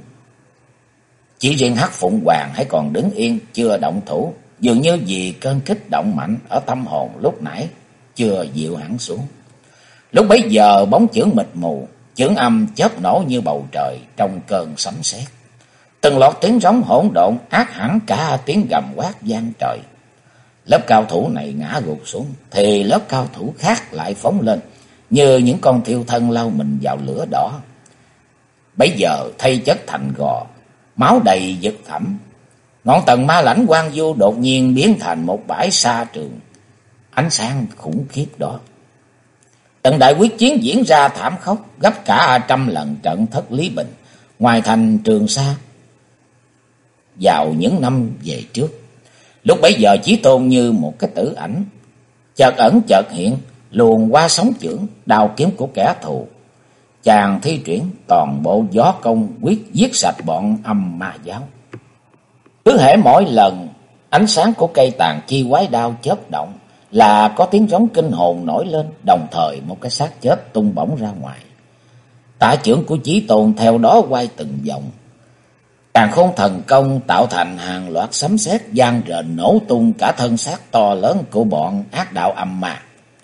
Chỉ riêng Hắc Phụng Hoàng hãy còn đứng yên chưa động thủ, dường như vì cơn kích động mạnh ở tâm hồn lúc nãy chưa dịu hẳn xuống. Lúc bấy giờ bóng chưởng mịt mù, chưởng âm chớp nổ như bầu trời trong cơn sấm sét. Từng loạt tiếng rống hỗn độn át hẳn cả tiếng gầm quát vang trời. Lớp cao thủ này ngã gục xuống thì lớp cao thủ khác lại phóng lên như những con thiêu thân lao mình vào lửa đỏ. Bấy giờ thay chất thành gò, máu đầy vực thẳm. Ngọn tầng ma lãnh quang vu đột nhiên biến thành một bãi sa trường ánh sáng khủng khiếp đó. Trận đại quyết chiến diễn ra thảm khốc gấp cả 100 lần trận thất Lý Bình ngoài thành Trường Sa vào những năm về trước. Lúc bấy giờ Chí Tôn như một cái tử ảnh, chợt ẩn chợt hiện, luồn qua sóng chưởng đao kiếm của kẻ thù. Chàng thi triển toàn bộ gió công quyết giết sạch bọn âm ma giáo. Cứ hễ mỗi lần ánh sáng của cây tàn chi quái đao chớp động là có tiếng rống kinh hồn nổi lên, đồng thời một cái xác chết tung bổng ra ngoài. Tả chưởng của Chí Tôn theo đó quay từng vòng. Càn khôn thần công tạo thành hàng loạt sấm sét vang rền nổ tung cả thân xác to lớn của bọn ác đạo âm ma.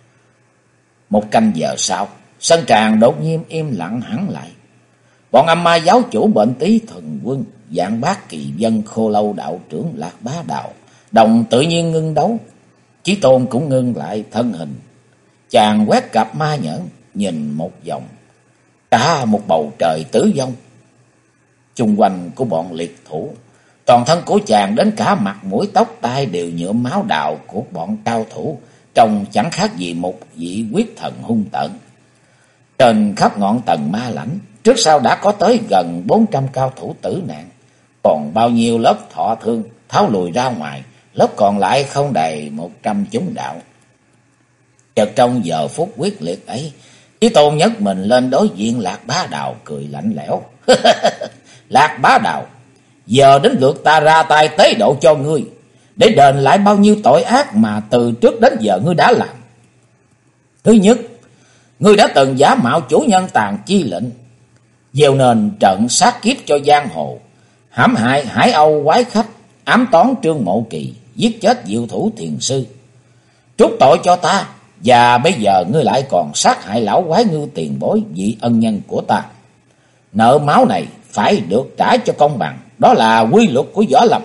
Một canh giờ sau, sân tràng đột nhiên im lặng hẳn lại. Bọn âm ma giáo chủ Bệnh Tý Thần Quân, Giảng Bác Kỳ Dân, Khô Lâu đạo trưởng, Lạc Bá Đạo đồng tự nhiên ngưng đấu. Chí Tôn cũng ngưng lại thân hình. Chàng quét cặp ma nhẫn nhìn một vòng, cả một bầu trời tử vong chung quanh của bọn liệt thủ. Toàn thân của chàng đến cả mặt mũi tóc tai đều nhuộm máu đạo của bọn cao thủ, trông chẳng khác gì một vị quyết thần hung tợn. Trên khắp ngọn tầng ma lãnh, trước sau đã có tới gần 400 cao thủ tử nạn. Còn bao nhiêu lớp thọ thương tháo lùi ra ngoài, lớp còn lại không đầy 100 chúng đạo. Chợt trong giờ phút quyết liệt ấy, Chí Tôn nhấc mình lên đối diện Lạc Bá Đạo cười lạnh lẽo. Lạc Bá Đạo, giờ đến lượt ta ra tay tế độ cho ngươi, để đền lại bao nhiêu tội ác mà từ trước đến giờ ngươi đã làm. Thứ nhất, ngươi đã từng giả mạo chủ nhân tàn chi lệnh, gieo nền trận sát kiếp cho giang hồ, hãm hại Hải Âu quái khách, ám toán Trương Mộ Kỳ, giết chết diệu thủ thiền sư, trút tội cho ta. Và bây giờ ngươi lại còn sát hại lão quái Ngưu Tiền Bối, vị ân nhân của ta. Nợ máu này phải được trả cho công bằng, đó là quy luật của võ lâm.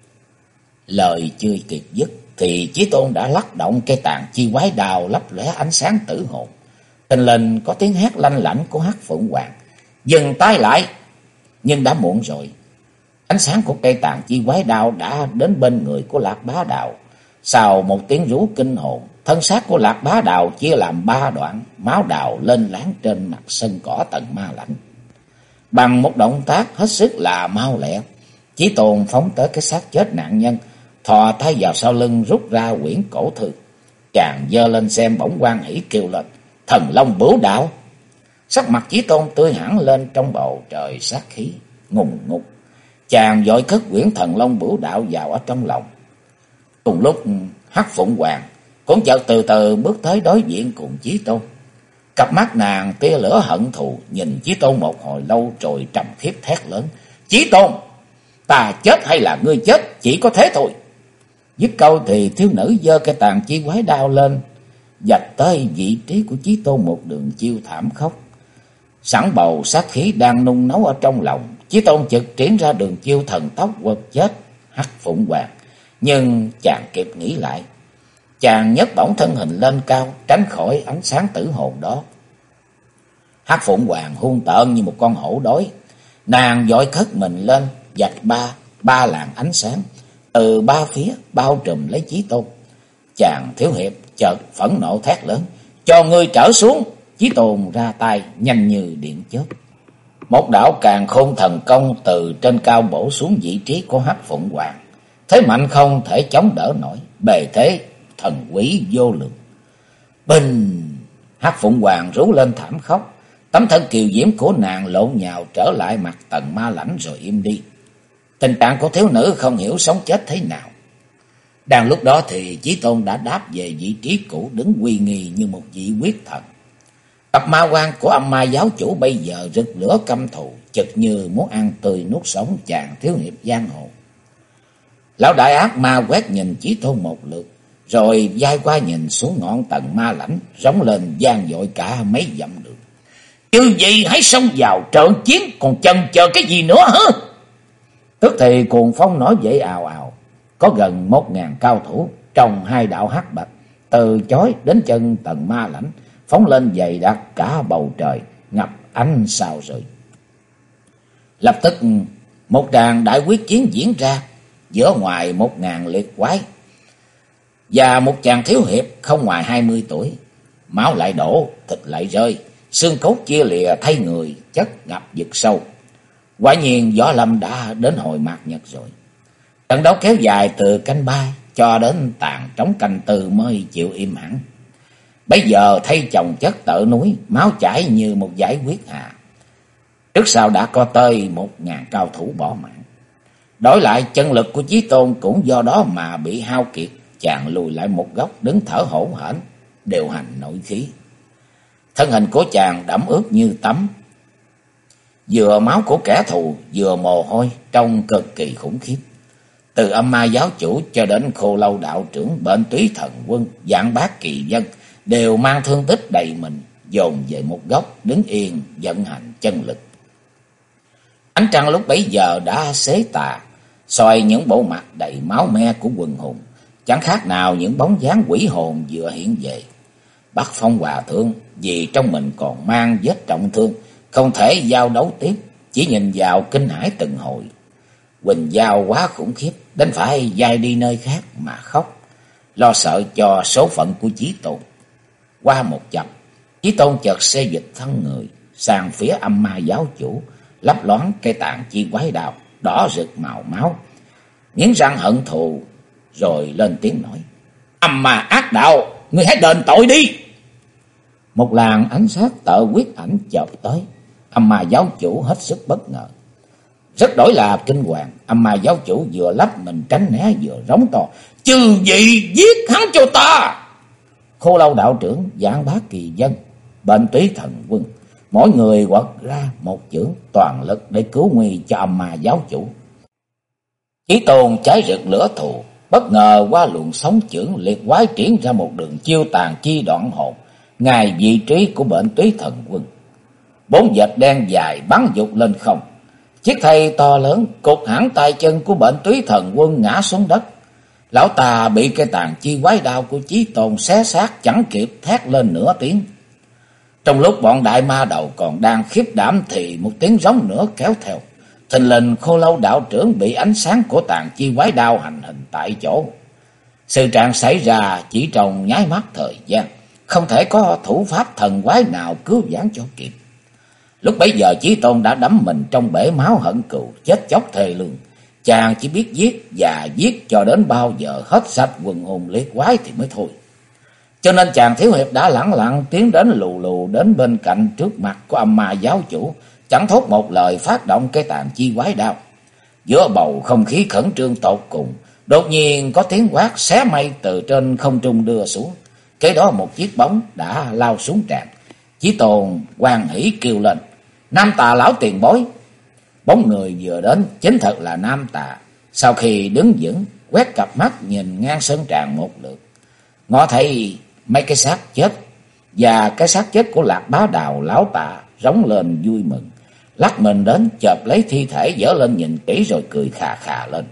Lời chưa kịp dứt thì Chí Tôn đã lắc động cây tàn chi quái đao lấp lóe ánh sáng tử hồn. Thình lình có tiếng hét lanh lảnh của Hắc Phượng Hoàng: dừng tay lại! Nhưng đã muộn rồi. Ánh sáng của cây tàn chi quái đao đã đến bên người của Lạc Bá Đạo. Sau một tiếng rú kinh hồn, thân xác của Lạc Bá Đạo chia làm 3 đoạn, máu đào lên láng trên mặt sân cỏ tầng ma lãnh. Bằng một động tác hết sức là mau lẹ, Chí Tôn phóng tới cái xác chết nạn nhân, thò tay vào sau lưng rút ra quyển cổ thư. Chàng giơ lên xem bỗng hoan hỉ kêu lên: Thần Long Bửu Đạo! Sắc mặt Chí Tôn tươi hẳn lên trong bầu trời sát khí ngùng ngục. Chàng vội cất quyển Thần Long Bửu Đạo vào ở trong lòng. Cùng lúc Hắc Phụng Hoàng cũng chợt từ từ bước tới đối diện cùng Chí Tôn. Cặp mắt nàng tia lửa hận thù, nhìn Chí Tôn một hồi lâu rồi trầm khiếp thét lớn: Chí Tôn, ta chết hay là ngươi chết, chỉ có thế thôi. Dứt câu thì thiếu nữ giơ cái tàn chi quái đao lên, vạch tới vị trí của Chí Tôn một đường chiêu thảm khốc. Sẵn bầu sát khí đang nung nấu ở trong lòng, Chí Tôn chợt triển ra đường chiêu thần tốc quật chết Hắc Phụng Hoàng. Nhưng chàng kịp nghĩ lại, chàng nhấc bổng thân hình lên cao, tránh khỏi ánh sáng tử hồn đó. Hắc Phụng Hoàng hung tợn như một con hổ đói, nàng vội khất mình lên, vạch ba làn ánh sáng từ ba phía bao trùm lấy Chí Tôn. Chàng thiếu hiệp chợt phẫn nộ thét lớn: Cho ngươi trở xuống! Chí Tôn ra tay nhanh như điện chớp. Một đạo càn khôn thần công từ trên cao bổ xuống vị trí của Hắc Phụng Hoàng, thế mạnh không thể chống đỡ nổi, bề thế thần quý vô lượng. Bình! Hắc Phụng Hoàng rú lên thảm khóc, tấm thân kiều diễm của nàng lộn nhào trở lại mặt Tần Ma Lãnh rồi im đi. Tình trạng của thiếu nữ không hiểu sống chết thế nào. Đang lúc đó thì Chí Tôn đã đáp về vị trí cũ, đứng uy nghi như một vị quyết thần. Cặp ma quan của âm ma giáo chủ bây giờ rực lửa căm thù, chực như muốn ăn tươi nuốt sống chàng thiếu hiệp giang hồ. Lão đại ác ma quét nhìn Chí Tôn một lượt, rồi vai qua nhìn xuống ngọn Tần Ma Lãnh, rống lên vang dội cả mấy dặm đường: Chứ gì hãy xông vào trận chiến, còn chần chờ cái gì nữa hả? Tức thì cuồng phong nổi dậy ào ào, có gần 1000 cao thủ trong hai đạo hắc bạch, từ chói đến chân Tần Ma Lãnh phóng lên dày đặc cả bầu trời, ngập ánh sao rơi. Lập tức một tràng đại quyết chiến diễn ra, giữa ngoài 1000 liệt quái và một chàng thiếu hiệp không ngoài 20 tuổi. Máu lại đổ, thịt lại rơi, xương cốt chia lìa thay người, chất ngập vực sâu. Quả nhiên võ lâm đã đến hồi mạt nhật rồi. Trận đấu kéo dài từ canh 3 cho đến tàn trống canh 4 mới chịu im hẳn. Bây giờ thay chồng chất tợ núi, máu chảy như một dải huyết hà. Trước sau đã có tới 1000 cao thủ bỏ mạng. Đổi lại chân lực của Chí Tôn cũng do đó mà bị hao kiệt, chàng lùi lại một góc đứng thở hổn hển, điều hành nội khí. Thân hình của chàng đẫm ướt như tắm, vừa máu của kẻ thù vừa mồ hôi, trông cực kỳ khủng khiếp. Từ âm ma giáo chủ cho đến Khô Lâu đạo trưởng, Bệnh Túy Thần Quân, Vạn Bát Kỳ Dân đều mang thương tích đầy mình, dồn về một góc đứng yên vận hành chân lực. Ánh trăng lúc bấy giờ đã xế tà, soi những bộ mặt đầy máu me của quần hùng, chẳng khác nào những bóng dáng quỷ hồn vừa hiện về. Bắc Phong Hòa Thượng vì trong mình còn mang vết trọng thương, không thể giao đấu tiếp, chỉ nhìn vào kinh hãi từng hồi. Quỳnh Giao quá khủng khiếp, đến phải dài đi nơi khác mà khóc, lo sợ cho số phận của Chí Tôn. Qua một chập, Chí Tôn chợt xê dịch thân người sang phía âm ma giáo chủ, lấp loáng cây tàn chi quái đao đỏ rực màu máu, nghiến răng hận thù rồi lên tiếng nói: Âm ma ác đạo, ngươi hãy đền tội đi! Một làn ánh sát tợ quyết ảnh chợt tới, âm ma giáo chủ hết sức bất ngờ, rất đổi là kinh hoàng. Âm ma giáo chủ vừa lách mình tránh né vừa rống to: Chư vị giết hắn cho ta! Khô Lâu đạo trưởng, Vạn Bát Kỳ Dân, Bệnh Túy Thần Quân, mỗi người quật ra một chưởng toàn lực để cứu nguy cho âm ma giáo chủ. Chí Tôn cháy rực lửa thù, bất ngờ qua luồng sóng chưởng liệt quái triển ra một đường chiêu tàn chi đoạn hồn ngay vị trí của Bệnh Túy Thần Quân. 4 vệt đen dài bắn dục lên không, chiếc thây to lớn cột hẳn tay chân của Bệnh Túy Thần Quân ngã xuống đất. Lão ta bị cây tàn chi quái đao của Chí Tôn xé xác chẳng kịp thét lên nửa tiếng. Trong lúc bọn đại ma đầu còn đang khiếp đảm thì một tiếng rống nữa kéo theo. Thình lình Khô Lâu đạo trưởng bị ánh sáng của tàn chi quái đao hành hình tại chỗ. Sự trạng xảy ra chỉ trong nháy mắt thời gian, không thể có thủ pháp thần quái nào cứu vãn cho kịp. Lúc bấy giờ Chí Tôn đã đắm mình trong bể máu hận cừu, chết chóc thê lương. Chàng chỉ biết giết và giết cho đến bao giờ hết sạch quần hồn liệt quái thì mới thôi. Cho nên chàng thiếu hiệp đã lẳng lặng tiến đến lù lù đến bên cạnh trước mặt của âm ma giáo chủ, chẳng thốt một lời phát động cái tàn chi quái đao. Giữa bầu không khí khẩn trương tột cùng, đột nhiên có tiếng quát xé mây từ trên không trung đưa xuống. Kế đó một chiếc bóng đã lao xuống tràn, Chí Tôn hoan hỉ kêu lên: Nam Tà lão tiền bối! Bóng người vừa đến chính thật là Nam Tà. Sau khi đứng vững, quét cặp mắt nhìn ngang sân tràng một lượt, ngó thấy mấy cái xác chết và cái xác chết của Lạc Bá Đào, lão Tà rống lên vui mừng, lắc mình đến chộp lấy thi thể dở lên nhìn kỹ rồi cười khà khà lên.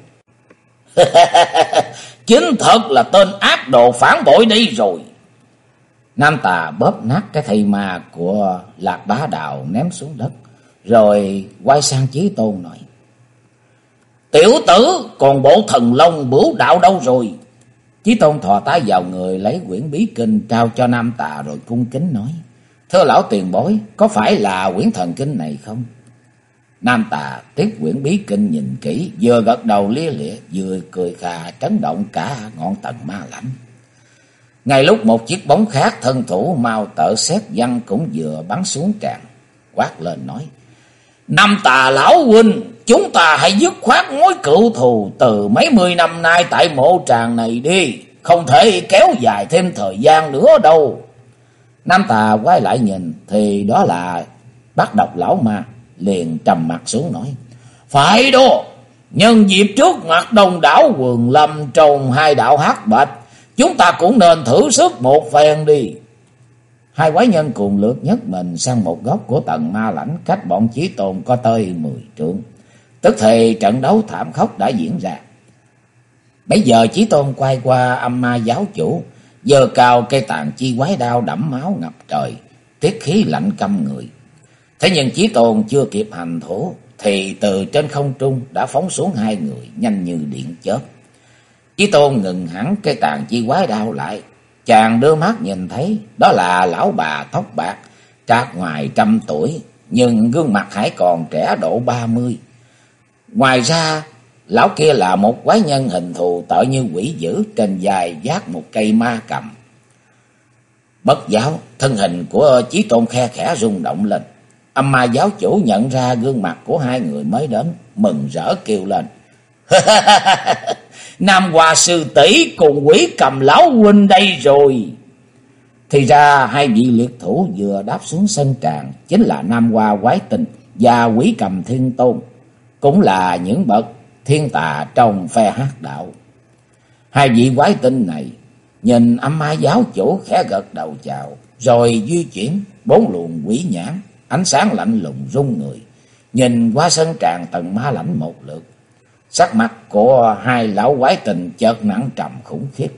Chính thật là tên ác đồ phản bội đây rồi. Nam Tà bóp nát cái thây ma của Lạc Bá Đào ném xuống đất, rồi quay sang Chí Tôn nói: Tiểu tử, còn bộ thần long bửu đạo đâu rồi? Chí Tôn thò tay vào người lấy quyển bí kinh trao cho Nam Tà rồi cung kính nói: Thưa lão tiền bối, có phải là quyển thần kinh này không? Nam Tà tiếp quyển bí kinh nhìn kỹ, vừa gật đầu lia lịa, vừa cười khà chấn động cả ngọn Tần Ma Lãnh. Ngay lúc một chiếc bóng khác thân thủ mau tợ xét văn cũng vừa bắn xuống tràng, quát lên nói: Nam Tà lão huynh, chúng ta hãy dứt khoát mối cựu thù từ mấy mươi năm nay tại mộ tràng này đi, không thể kéo dài thêm thời gian nữa đâu. Nam Tà quay lại nhìn thì đó là Bát Độc lão ma, liền trầm mặt xuống nói: Phải đó, nhân dịp trước mặt đông đảo quần lâm trong hai đạo hắc bạch, chúng ta cũng nên thử sức một phen đi. Hai quái nhân cùng lượt nhấc mình sang một góc của Tần Ma Lãnh, cách bọn Chí Tôn có tới 10 trượng. Tức thì trận đấu thảm khốc đã diễn ra. Bây giờ Chí Tôn quay qua Âm Ma giáo chủ, giơ cao cây tàn chi quái đao đẫm máu ngập trời, tiết khí lạnh căm người. Thế nhưng Chí Tôn chưa kịp hành thổ thì từ trên không trung đã phóng xuống hai người nhanh như điện chớp. Chí Tôn ngừng hẳn cây tàn chi quái đao lại, chàng đưa mắt nhìn thấy đó là lão bà tóc bạc, trạc ngoài 100 tuổi, nhưng gương mặt hãy còn trẻ độ 30. Ngoài ra, lão kia là một quái nhân hình thù tợ như quỷ dữ, trên vai vác một cây ma cầm. Bất giáo, thân hình của Chí Tôn khe khẽ rung động lên. Âm Ma giáo chủ nhận ra gương mặt của hai người mới đến, mừng rỡ kêu lên: Nam Hoa sư tỷ cùng quỷ cầm lão huynh đây rồi. Thì ra hai vị liệt thủ vừa đáp xuống sân tràng chính là Nam Hoa quái tinh và quỷ cầm thiên tôn, cũng là những bậc thiên tà trong phe hắc đạo. Hai vị quái tinh này nhìn Âm Ma giáo chủ khẽ gật đầu chào, rồi di chuyển 4 luồng quỷ nhãn, ánh sáng lạnh lùng rung người, nhìn qua sân tràng Tần Ma Lãnh một lượt. Sắc mặt của hai lão quái tinh chợt nặng trầm khủng khiếp.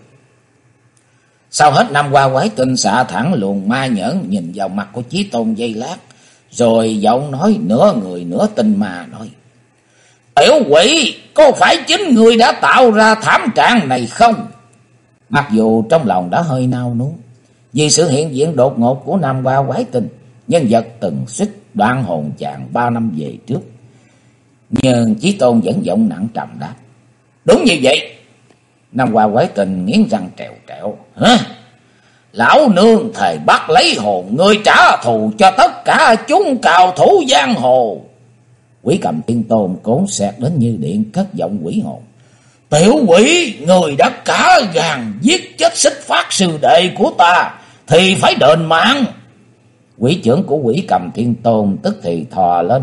Sau hết Nam Hoa quái tinh xạ thẳng luồng ma nhẫn nhìn vào mặt của Chí Tôn giây lát, rồi giọng nói nửa người nửa tinh ma nói: Tiểu quỷ, có phải chính người đã tạo ra thảm trạng này không? Mặc dù trong lòng đã hơi nao nuốt vì sự hiện diện đột ngột của Nam Hoa quái tinh, nhân vật từng suýt đoạn hồn chàng 3 năm về trước, nhưng Chí Tôn vẫn giọng nặng trầm đáp: Đúng như vậy. Nam Hoa quái tinh nghiến răng trèo trẹo: Hả? Lão nương thề bắt lấy hồn ngươi trả thù cho tất cả chúng cao thủ giang hồ. Quỷ cầm thiên tôn cố xẹt đến như điện, cất giọng quỷ hồn: Tiểu quỷ, người đã cả gan giết chết Xích Phát sư đệ của ta thì phải đền mạng. Quỷ trưởng của quỷ cầm thiên tôn tức thì thò lên,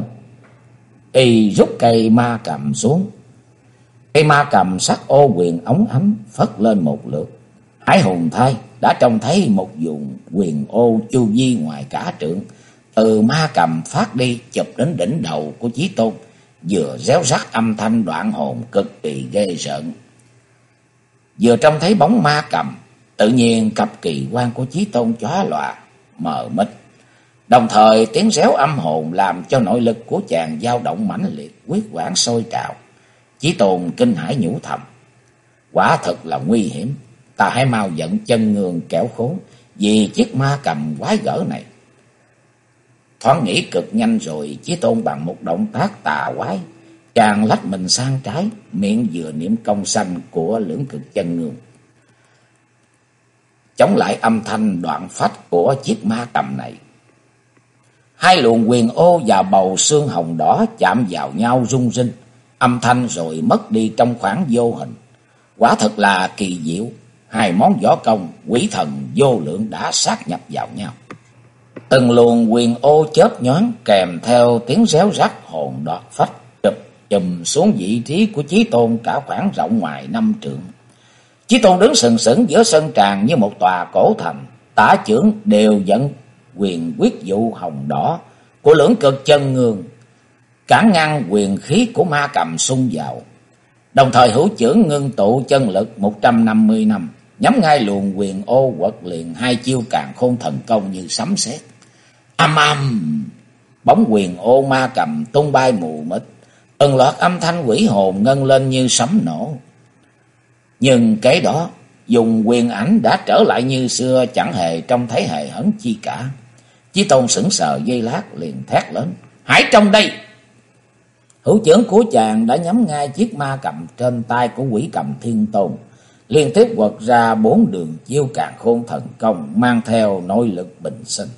y rút cây ma cầm xuống. Cây ma cầm sắc ô quyền óng ánh phất lên một lượt. Hải hùng thai đã trông thấy một vùng quyền ô chu vi ngoài cả trượng, từ ma cầm phát đi chụp đến đỉnh đầu của Chí Tôn, vừa réo rắt âm thanh đoạn hồn cực kỳ ghê rợn. Vừa trông thấy bóng ma cầm, tự nhiên cặp kỳ quan của Chí Tôn chóa lòa mờ mịt. Đồng thời tiếng réo âm hồn làm cho nội lực của chàng dao động mãnh liệt, huyết quản sôi trào. Chí Tôn kinh hãi nhủ thầm: Quả thật là nguy hiểm, ta hãy mau dẫn chân ngương kẻo khốn vì chiếc ma cầm quái gở này. Thoáng nghĩ cực nhanh rồi, Chí Tôn bằng một động tác tà quái, chàng lách mình sang trái, miệng vừa niệm công sanh của lưỡng cực chân ngương, chống lại âm thanh đoạn phách của chiếc ma cầm này. Hai luồng quyền ô và bầu xương hồng đỏ chạm vào nhau rung rinh, âm thanh rồi mất đi trong khoảng vô hình. Quả thật là kỳ diệu, hai món võ công quỷ thần vô lượng đã sát nhập vào nhau. Từng luồng quyền ô chớp nhoáng kèm theo tiếng réo rắt hồn đoạt phách chụp chùm xuống vị trí của Chí Tôn cả khoảng rộng ngoài 5 trượng. Chí Tôn đứng sừng sững giữa sân tràng như một tòa cổ thành, tả chưởng đều dẫn quyền quyết dụ hồng đỏ của lưỡng cực chân ngương, cản ngăn quyền khí của ma cầm xung vào. Đồng thời hữu chưởng ngưng tụ chân lực 150 năm, nhắm ngay luồng quyền ô quật liền hai chiêu càn khôn thần công như sấm sét. Âm âm, bóng quyền ô ma cầm tung bay mù mịt, từng loạt âm thanh quỷ hồn ngân lên như sấm nổ. Nhưng kế đó, dùng quyền ảnh đã trở lại như xưa, chẳng hề trông thấy hề hấn chi cả. Chí Tôn sững sờ giây lát liền thét lớn: "Hãy trong đây!" Hữu chưởng của chàng đã nhắm ngay chiếc ma cầm trên tay của Quỷ Cầm Thiên Tôn, liên tiếp quật ra 4 đường chiêu càn khôn thần công mang theo nội lực bình sinh.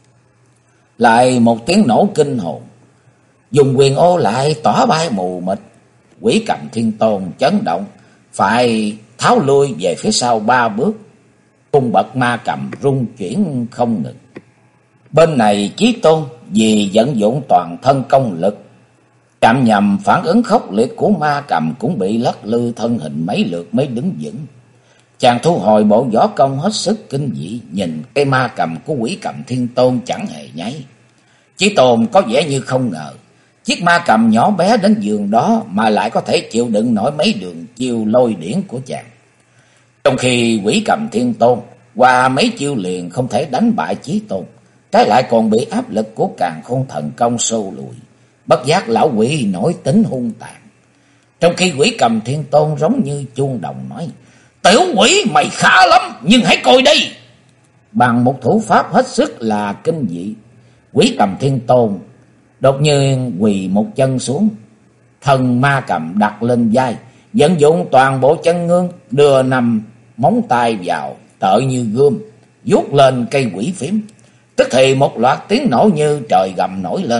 Lại một tiếng nổ kinh hồn, dùng quyền ô lại tỏa bay mù mịt. Quỷ Cầm Thiên Tôn chấn động, phải tháo lui về phía sau 3 bước. Cung bậc ma cầm rung chuyển không ngừng. Bên này Chí Tôn vì vận dụng toàn thân công lực, chạm nhầm phản ứng khốc liệt của ma cầm cũng bị lắc lư thân hình mấy lượt mới đứng vững. Chàng thu hồi bộ võ công hết sức kinh dị, nhìn cây ma cầm của Quỷ Cầm Thiên Tôn chẳng hề nháy. Chí Tôn có vẻ như không ngờ chiếc ma cầm nhỏ bé đến giường đó mà lại có thể chịu đựng nổi mấy đường chiêu lôi điển của chàng. Trong khi Quỷ Cầm Thiên Tôn qua mấy chiêu liền không thể đánh bại Chí Tôn, trái lại còn bị áp lực của càn khôn thần công xô lùi. Bất giác lão quỷ nổi tính hung tàn. Trong khi Quỷ Cầm Thiên Tôn giống như chuông đồng nói: "Tiểu quỷ mày khá lắm, nhưng hãy coi đây!" Bằng một thủ pháp hết sức là kinh dị, Quỷ Cầm Thiên Tôn đột nhiên quỳ một chân xuống, thân ma cầm đặt lên vai, vận dụng toàn bộ chân ngương, đưa 5 móng tay vào tợ như gươm, vuốt lên cây quỷ phím. Tức thì một loạt tiếng nổ như trời gầm nổi lên.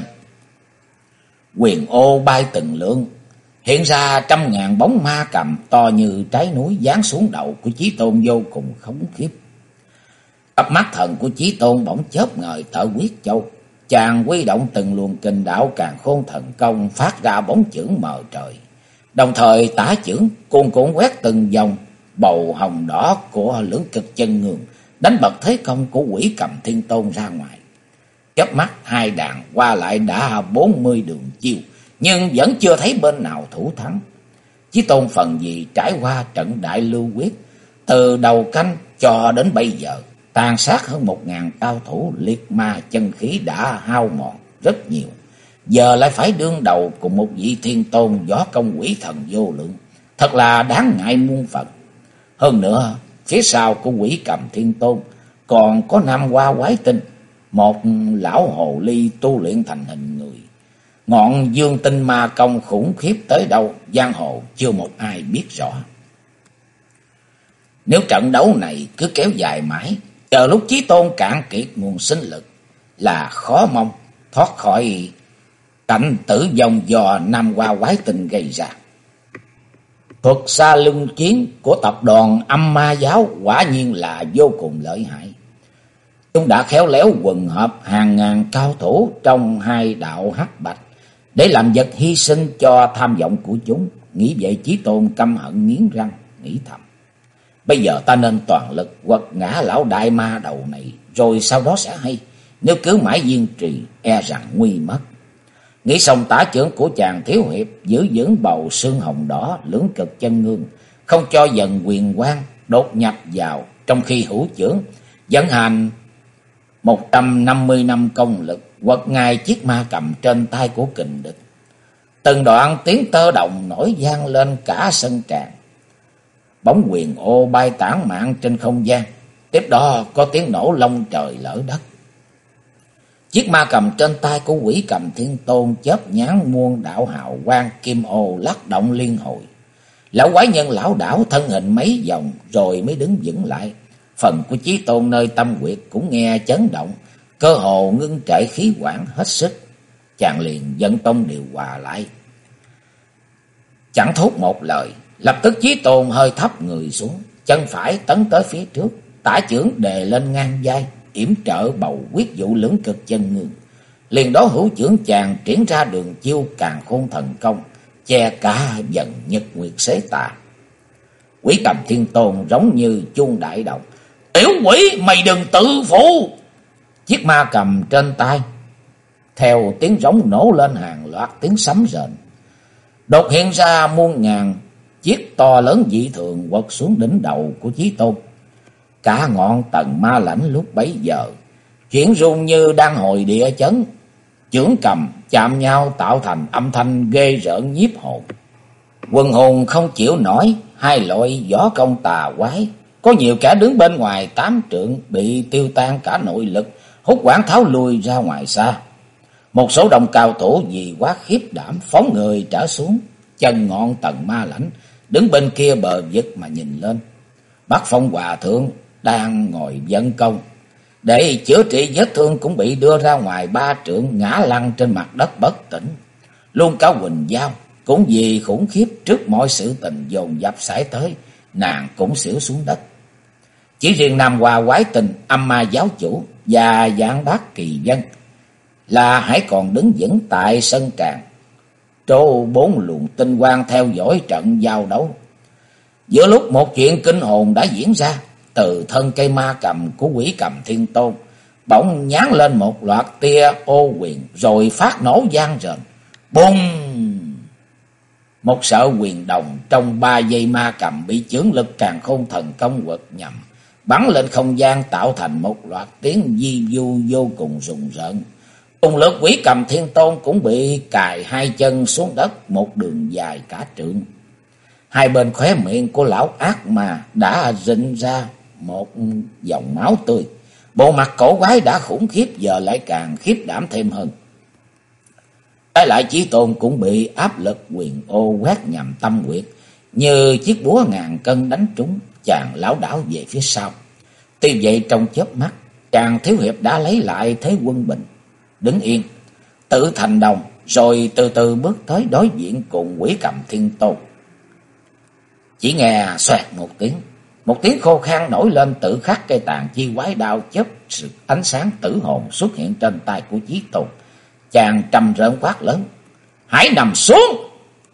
Quyền ô bay từng lượng, hiện ra 100.000 bóng ma cầm to như trái núi giáng xuống đầu của Chí Tôn vô cùng khủng khiếp. Cặp mắt thần của Chí Tôn bỗng chớp ngời thở quyết châu. Chàng huy động từng luồng kình đạo càn khôn thần công phát ra bóng chưởng mờ trời. Đồng thời tả chưởng cuồn cuộn quét từng vòng bầu hồng đỏ của lưỡng cực chân ngương, đánh bật thế công của Quỷ Cầm Thiên Tôn ra ngoài. Chớp mắt hai đàn qua lại đã 40 đường chiêu, nhưng vẫn chưa thấy bên nào thủ thắng. Chí Tôn phần gì trải qua trận đại lưu quyết, từ đầu canh cho đến bây giờ, tàn sát hơn 1000 cao thủ, liệt ma chân khí đã hao mòn rất nhiều. Giờ lại phải đương đầu cùng một vị thiên tôn võ công quỷ thần vô lượng, thật là đáng ngại muôn phần. Hơn nữa, phía sau của Quỷ Cầm Thiên Tôn còn có Nam Hoa Quái Tinh, một lão hồ ly tu luyện thành hình người. Ngọn dương tinh ma công khủng khiếp tới đâu, giang hồ chưa một ai biết rõ. Nếu trận đấu này cứ kéo dài mãi, chờ lúc Chí Tôn cạn kiệt nguồn sinh lực, là khó mong thoát khỏi cảnh tử vong do Nam Hoa Quái Tinh gây ra. Thuật xa lưng chiến của tập đoàn Âm Ma Giáo quả nhiên là vô cùng lợi hại. Chúng đã khéo léo quần hợp hàng ngàn cao thủ trong hai đạo hắc bạch để làm vật hy sinh cho tham vọng của chúng. Nghĩ vậy Chí Tôn căm hận nghiến răng, nghĩ thầm: bây giờ ta nên toàn lực quật ngã lão đại ma đầu này, rồi sau đó sẽ hay. Nếu cứ mãi kiên trì, e rằng nguy mất. Nghĩ xong, tả chưởng của chàng thiếu hiệp giữ vững bầu xương hồng đỏ lưỡng cực chân ngương, không cho dần quyền quang đột nhập vào, trong khi hữu chưởng vận hành 150 năm công lực quật ngay chiếc ma cầm trên tay của kình địch. Từng đoạn tiếng tơ động nổi vang lên cả sân tràng. Bóng quyền ô bay tản mạn trên không gian, tiếp đó có tiếng nổ long trời lở đất. Chiếc ma cầm trên tay của Quỷ Cầm Thiên Tôn chớp nhán muôn đạo hào quang kim ô lắc động liên hồi. Lão quái nhân lão đảo thân hình mấy vòng rồi mới đứng vững lại. Phần của Chí Tôn nơi tâm huyệt cũng nghe chấn động, cơ hồ ngưng trệ khí quản hết sức. Chàng liền dẫn tông điều hòa lại, chẳng thốt một lời. Lập tức Chí Tôn hơi thấp người xuống, chân phải tấn tới phía trước, tả chưởng đề lên ngang vai, yểm trợ bầu quyết vụ lưỡng cực chân ngương. Liền đó hữu trưởng chàng triển ra đường chiêu càn khôn thần công, che cả dần nhật nguyệt xế tà. Quỷ Cầm Thiên Tôn giống như chuông đại động. Tiểu quỷ, mày đừng tự phụ! Chiếc ma cầm trên tay theo tiếng rống nổ lên hàng loạt tiếng sấm rền. Đột hiện ra muôn ngàn chiếc to lớn dị thường quật xuống đỉnh đầu của Chí Tôn. Cả ngọn tầng ma lãnh lúc bấy giờ chuyển rung như đang hồi địa chấn. Chưởng cầm chạm nhau tạo thành âm thanh ghê rợn nhiếp hồn. Quần hồn không chịu nổi hai loại võ công tà quái. Có nhiều kẻ đứng bên ngoài 8 trượng bị tiêu tan cả nội lực, hút quảng tháo lui ra ngoài xa. Một số đồng cao thủ vì quá khiếp đảm phóng người trở xuống chân ngọn tầng ma lãnh, đứng bên kia bờ vực mà nhìn lên. Bác Phong Hòa Thượng đang ngồi vận công để chữa trị vết thương cũng bị đưa ra ngoài 3 trượng, ngã lăn trên mặt đất bất tỉnh. Luôn cả Quỳnh Giao cũng vì khủng khiếp trước mọi sự tình dồn dập xảy tới, nàng cũng xỉu xuống đất. Chỉ riêng Nam Hoa Quái Tình, Âm Ma giáo chủ và Giảng Bác Kỳ Dân là hãy còn đứng vững tại sân tràng, trô 4 luồng tinh quang theo dõi trận giao đấu. Giữa lúc một chuyện kinh hồn đã diễn ra, từ thân cây ma cầm của Quỷ Cầm Thiên Tôn bỗng nhán lên một loạt tia ô quyền, rồi phát nổ vang rền. Bùng! Một sợi quyền đồng trong 3 dây ma cầm bị chưởng lực càn khôn thần công quật nhằm, bắn lên không gian tạo thành một loạt tiếng di du vô cùng rùng rợn. Cùng lượt Quỷ Cầm Thiên Tôn cũng bị cài 2 chân xuống đất một đường dài cả trượng. Hai bên khóe miệng của lão ác ma đã rịn ra một dòng máu tươi. Bộ mặt cổ quái đã khủng khiếp giờ lại càng khiếp đảm thêm hơn. Trái lại Chí Tôn cũng bị áp lực quyền ô quét nhằm tâm huyệt, như chiếc búa ngàn cân đánh trúng, chàng lảo đảo về phía sau. Tuy vậy trong chớp mắt, chàng thiếu hiệp đã lấy lại thế quân bình, đứng yên, tự thành đồng, rồi từ từ bước tới đối diện cùng Quỷ Cầm Thiên Tôn. Chỉ nghe xoẹt một tiếng khô khan nổi lên, tự khắc cây tàn chi quái đao chớp sự ánh sáng tử hồn xuất hiện trên tay của Chí Tôn. Chàng trầm rợn quát lớn: "Hãy nằm xuống!"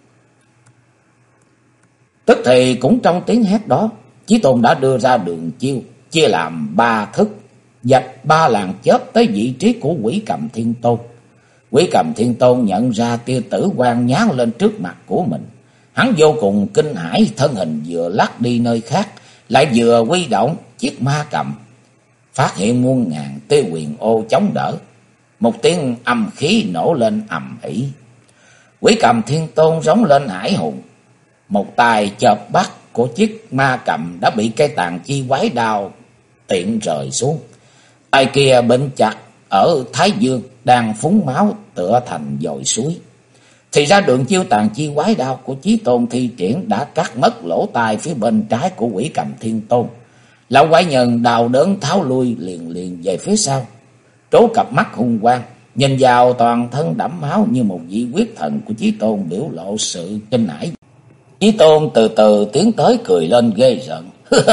Tức thì cũng trong tiếng hét đó, Chí Tôn đã đưa ra đường chiêu chia làm 3 thức, dạch 3 làn chớp tới vị trí của Quỷ Cầm Thiên Tôn. Quỷ Cầm Thiên Tôn nhận ra tia tử quang nhán lên trước mặt của mình, hắn vô cùng kinh hãi, thân hình vừa lắc đi nơi khác, lại vừa huy động chiếc ma cầm, phát hiện muôn ngàn tia quyền ô chống đỡ. Một tiếng âm khí nổ lên ầm ĩ. Quỷ Cầm Thiên Tôn rống lên hải hùng, một tay chộp bắt của chiếc ma cầm đã bị cây tàn chi quái đao tiện rời xuống. Tay kia bệnh chặt ở thái dương đang phúng máu tựa thành dòng suối. Thì ra đường chiêu tàn chi quái đao của Chí Tôn thi triển đã cắt mất lỗ tai phía bên trái của Quỷ Cầm Thiên Tôn. Lão quái nhân đau đớn tháo lui liền về phía sau, trố cặp mắt hung quang nhìn vào toàn thân đẫm máu như một vị quyết thần của Chí Tôn, biểu lộ sự kinh hãi. Chí Tôn từ từ tiến tới cười lên ghê rợn: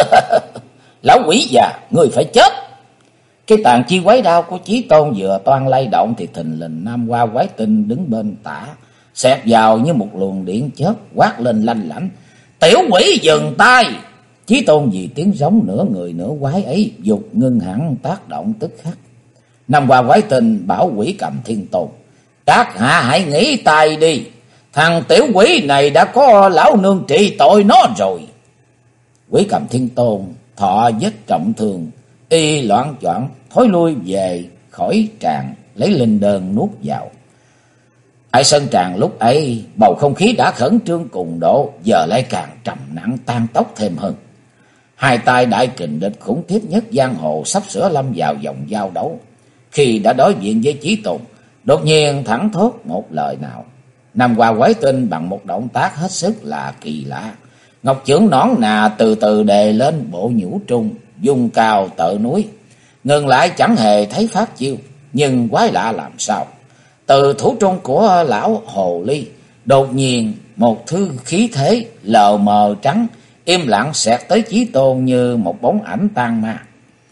"Lão quỷ già, ngươi phải chết!" Cái tàn chi quái đao của Chí Tôn vừa toan lay động thì thình lình Nam Hoa Quái Tinh đứng bên tả, xẹt vào như một luồng điện chớp, quát lên lanh lảnh: "Tiểu quỷ dừng tay!" Chí Tôn vì tiếng giống nửa người nửa quái ấy dục ngưng hẳn tác động tức khắc. Nam Hoa Quái Tinh bảo Quỷ Cầm Thiên Tôn: "Các hạ hãy nghỉ tay đi, thằng tiểu quỷ này đã có lão nương trị tội nó rồi." Quỷ Cầm Thiên Tôn thọ vết trọng thương, y loạn choạng thối lui về khỏi tràng, lấy linh đơn nuốt vào. Tại sân tràng lúc ấy bầu không khí đã khẩn trương cùng độ, giờ lại càng trầm nặng tan tốc thêm hơn. Hai tay đại kình địch khủng khiếp nhất giang hồ sắp sửa lâm vào vòng giao đấu. Khi đã đối diện với Chí Tôn, đột nhiên thẳng thốt một lời nào. Nam Hoa Quái Tinh bằng một động tác hết sức là kỳ lạ, ngọc chưởng nõn nà từ từ đề lên bộ nhũ trung, dung cao tợ núi. Ngừng lại chẳng hề thấy pháp chiêu, nhưng quái lạ làm sao, từ thủ trung của lão hồ ly đột nhiên một thứ khí thế lờ mờ trắng im lặng xẹt tới Chí Tôn như một bóng ảnh tan ma.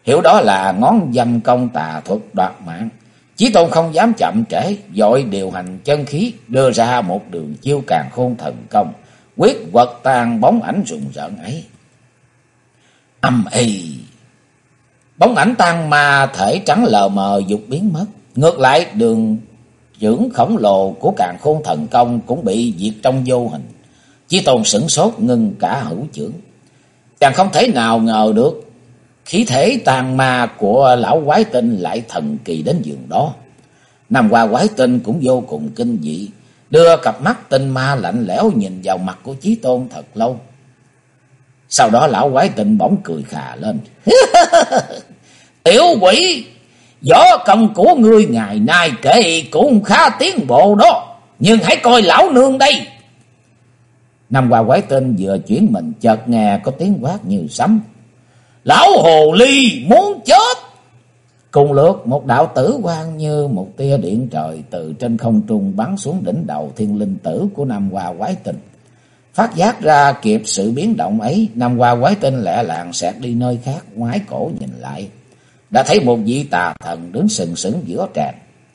hiểu đó là ngón dâm công tà thuật đoạt mạng. Chí Tôn không dám chậm trễ, vội điều hành chân khí, đưa ra một đường chiêu càn khôn thần công, quyết quật tan bóng ảnh rùng rợn ấy. Âm ì, bóng ảnh tan ma thể trắng lờ mờ dục biến mất. Ngược lại đường dưỡng khổng lồ của càn khôn thần công cũng bị diệt trong vô hình. Chí Tôn sửng sốt ngưng cả hữu chưởng. Chàng không thể nào ngờ được khí thể tàn ma của lão quái tinh lại thần kỳ đến giường đó. Nam Hoa quái tinh cũng vô cùng kinh dị, đưa cặp mắt tinh ma lạnh lẽo nhìn vào mặt của Chí Tôn thật lâu. Sau đó lão quái tinh bỗng cười khà lên. Tiểu quỷ, võ công của ngươi ngày nay kể cũng khá tiến bộ đó, nhưng hãy coi lão nương đây. Nam Hoa quái tinh vừa chuyển mình chợt nghe có tiếng quát như sấm. Lão hồ ly muốn chết! Cùng lúc một đạo tử quang như một tia điện trời từ trên không trung bắn xuống đỉnh đầu thiên linh tử của Nam Hoa quái tinh. Phát giác ra kịp sự biến động ấy, Nam Hoa quái tinh lẹ làng xẹt đi nơi khác, ngoái cổ nhìn lại, đã thấy một vị tà thần đứng sừng sững giữa tràng.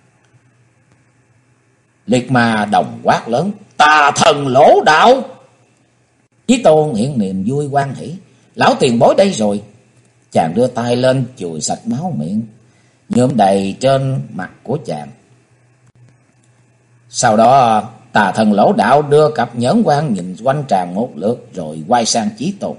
Liệt ma đồng quát lớn, tà thần lỗ đạo! Chí Tôn hiện niềm vui hoan hỉ, lão tiền bối đây rồi. Chàng đưa tay lên chùi sạch máu miệng, nhuộm đầy trên mặt của chàng. Sau đó tà thần lỗ đạo đưa cặp nhẫn quan nhìn quanh tràng một lượt rồi quay sang Chí Tôn.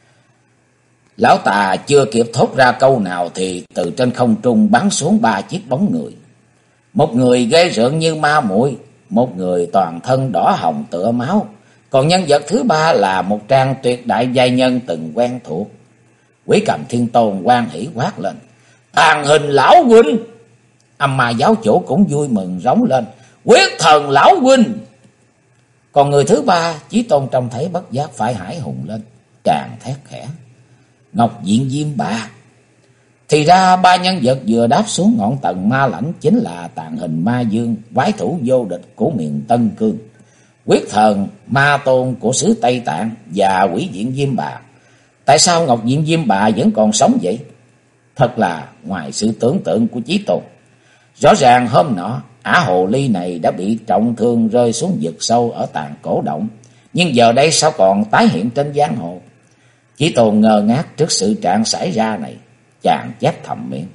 Lão tà chưa kịp thốt ra câu nào thì từ trên không trung bắn xuống 3 chiếc bóng người. Một người ghê rợn như ma muội, một người toàn thân đỏ hồng tựa máu, còn nhân vật thứ ba là một trang tuyệt đại giai nhân từng quen thuộc. Quỷ Cầm Thiên Tôn hoan hỉ quát lên, tàn hình lão huynh! Âm Ma giáo chủ cũng vui mừng rống lên, quyết thần lão huynh! Còn người thứ ba, Chí Tôn trông thấy bất giác phải hãi hùng lên, chàng thét khẽ, Ngọc Diện Diêm Bà! Thì ra 3 nhân vật vừa đáp xuống ngọn tầng ma lãnh chính là Tàn Hình Ma Dương, quái thủ vô địch của miền Tân Cương, Quyết Thần Ma Tôn của xứ Tây Tạng và Quỷ Diện Diêm Bà. Tại sao Ngọc Diện Diêm Bà vẫn còn sống vậy? Thật là ngoài sự tưởng tượng của Chí Tôn. Rõ ràng hôm nọ ả hồ ly này đã bị trọng thương rơi xuống vực sâu ở Tàn Cổ Động, nhưng giờ đây sao còn tái hiện trên giang hồ? Chí Tôn ngơ ngác trước sự trạng xảy ra này, chàng chép thầm miệng,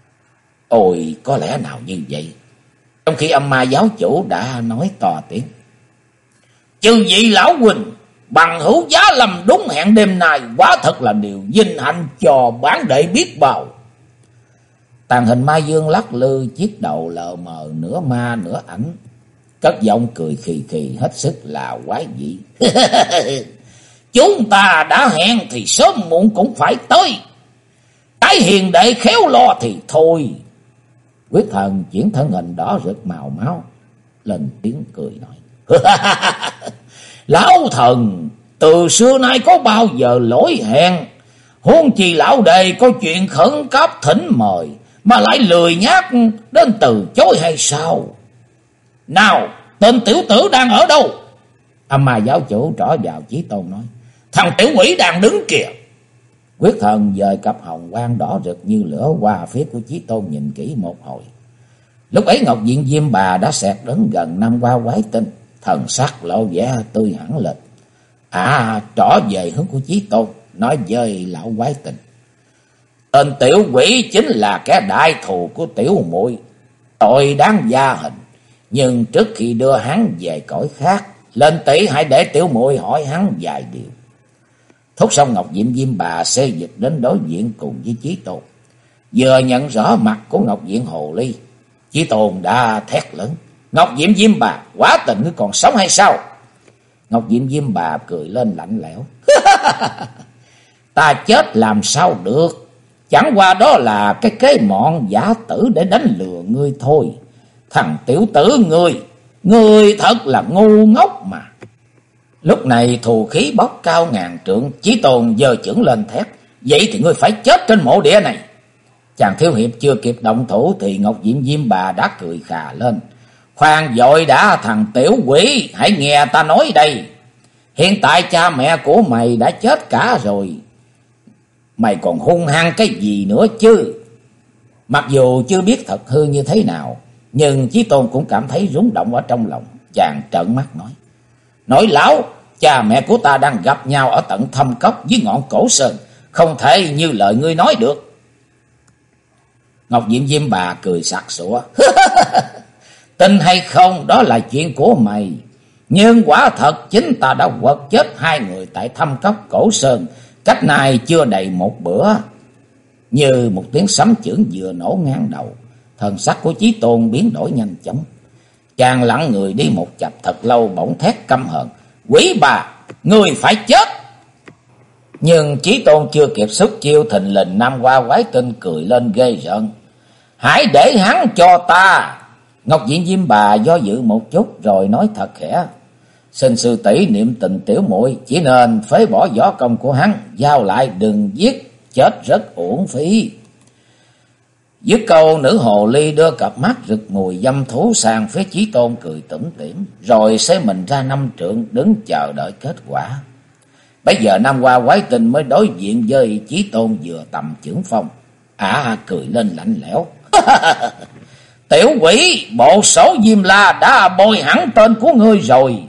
ôi có lẽ nào như vậy. Trong khi Âm Ma giáo chủ đã nói to tiếng, chư vị lão huynh, bằng hữu giá lâm đúng hẹn đêm nay, quá thật là điều vinh hạnh cho bản đệ biết bao. Tàn Hình Ma Dương lắc lư chiếc đầu lờ mờ nửa ma nửa ảnh, cất giọng cười khì khì hết sức là quái dị. Chúng ta đã hẹn thì sớm muộn cũng phải tới, cái hiền đệ khéo lo thì thôi. Quyết Thần chuyển thân hình đỏ rực màu máu lên tiếng cười nói, lão thần từ xưa nay có bao giờ lỗi hẹn, huống chi lão đệ có chuyện khẩn cấp thỉnh mời mà lại lười nhác đến từ chối hay sao? Nào, tên tiểu tử đang ở đâu? Âm Ma giáo chủ trỏ vào Chí Tôn nói, thằng tiểu quỷ đang đứng kìa. Quyết Thần dời cặp hồng quang đỏ rực như lửa qua phía của Chí Tôn nhìn kỹ một hồi. Lúc ấy Ngọc Diện Diêm Bà đã xẹt đến gần Nam Hoa quái tinh, thần sắc lộ vẻ tươi hẳn lên. Trỏ về hướng của Chí Tôn, nói với lão quái tinh, tên tiểu quỷ chính là kẻ đại thù của tiểu muội, tội đáng gia hình, nhưng trước khi đưa hắn về cõi khác, lên tỷ hãy để tiểu muội hỏi hắn vài điều. Thốt xong Ngọc Diện Diêm Bà xê dịch đến đối diện cùng với Chí Tôn. Vừa nhận rõ mặt của Ngọc Diện hồ ly, Chí Tôn đã thét lớn, Ngọc Diện Diêm Bà, quả tình ngươi còn sống hay sao? Ngọc Diện Diêm Bà cười lên lạnh lẽo, ta chết làm sao được, chẳng qua đó là cái kế mọn giả tử để đánh lừa ngươi thôi. Thằng tiểu tử ngươi thật là ngu ngốc mà. Lúc này thù khí bốc cao ngàn trượng, Chí Tôn giơ chưởng lên thét, vậy thì ngươi phải chết trên mộ địa này. Chàng thiếu hiệp chưa kịp động thủ thì Ngọc Diện Diêm Bà đã cười khà lên, khoan vội đã thằng tiểu quỷ, hãy nghe ta nói đây. Hiện tại cha mẹ của mày đã chết cả rồi, mày còn hung hăng cái gì nữa chứ? Mặc dù chưa biết thật hư như thế nào, nhưng Chí Tôn cũng cảm thấy rúng động ở trong lòng. Chàng trợn mắt nói: Nói láo, cha mẹ của ta đang gặp nhau ở tận thâm cốc dưới ngọn cổ sơn, không thể như lời ngươi nói được. Ngọc Diệm Diêm Bà cười sặc sụa: Tin hay không đó là chuyện của mày, nhưng quả thật chính ta đã quật chết hai người tại thâm cốc cổ sơn cách này chưa đầy một bữa. Như một tiếng sấm chưởng vừa nổ ngang đầu, thần sắc của Chí Tôn biến đổi nhanh chóng. Chàng lặng người đi một chập thật lâu, bỗng thét căm hờn: Quỷ bà, người phải chết! Nhưng Chí Tôn chưa kịp xuất chiêu, thình lình Nam Hoa Quái Tinh cười lên ghê rợn: Hãy để hắn cho ta! Ngọc Diệm Diêm Bà do dự một chút rồi nói thật khẽ: Xin sư tỷ niệm tình tiểu muội, chỉ nên phế bỏ võ công của hắn, giao lại đừng giết, chết rất uổng phí. Dứt câu, nữ hồ ly đưa cặp mắt rực mùi dâm thú sang phía Chí Tôn cười tủm tỉm, rồi xé mình ra 5 trượng đứng chờ đợi kết quả. Bây giờ Nam Hoa Quái Tinh mới đối diện với Chí Tôn vừa tầm chưởng phong. Cười lên lạnh lẽo: Tiểu quỷ, bộ sổ Diêm La đã bôi hẳn tên của ngươi rồi.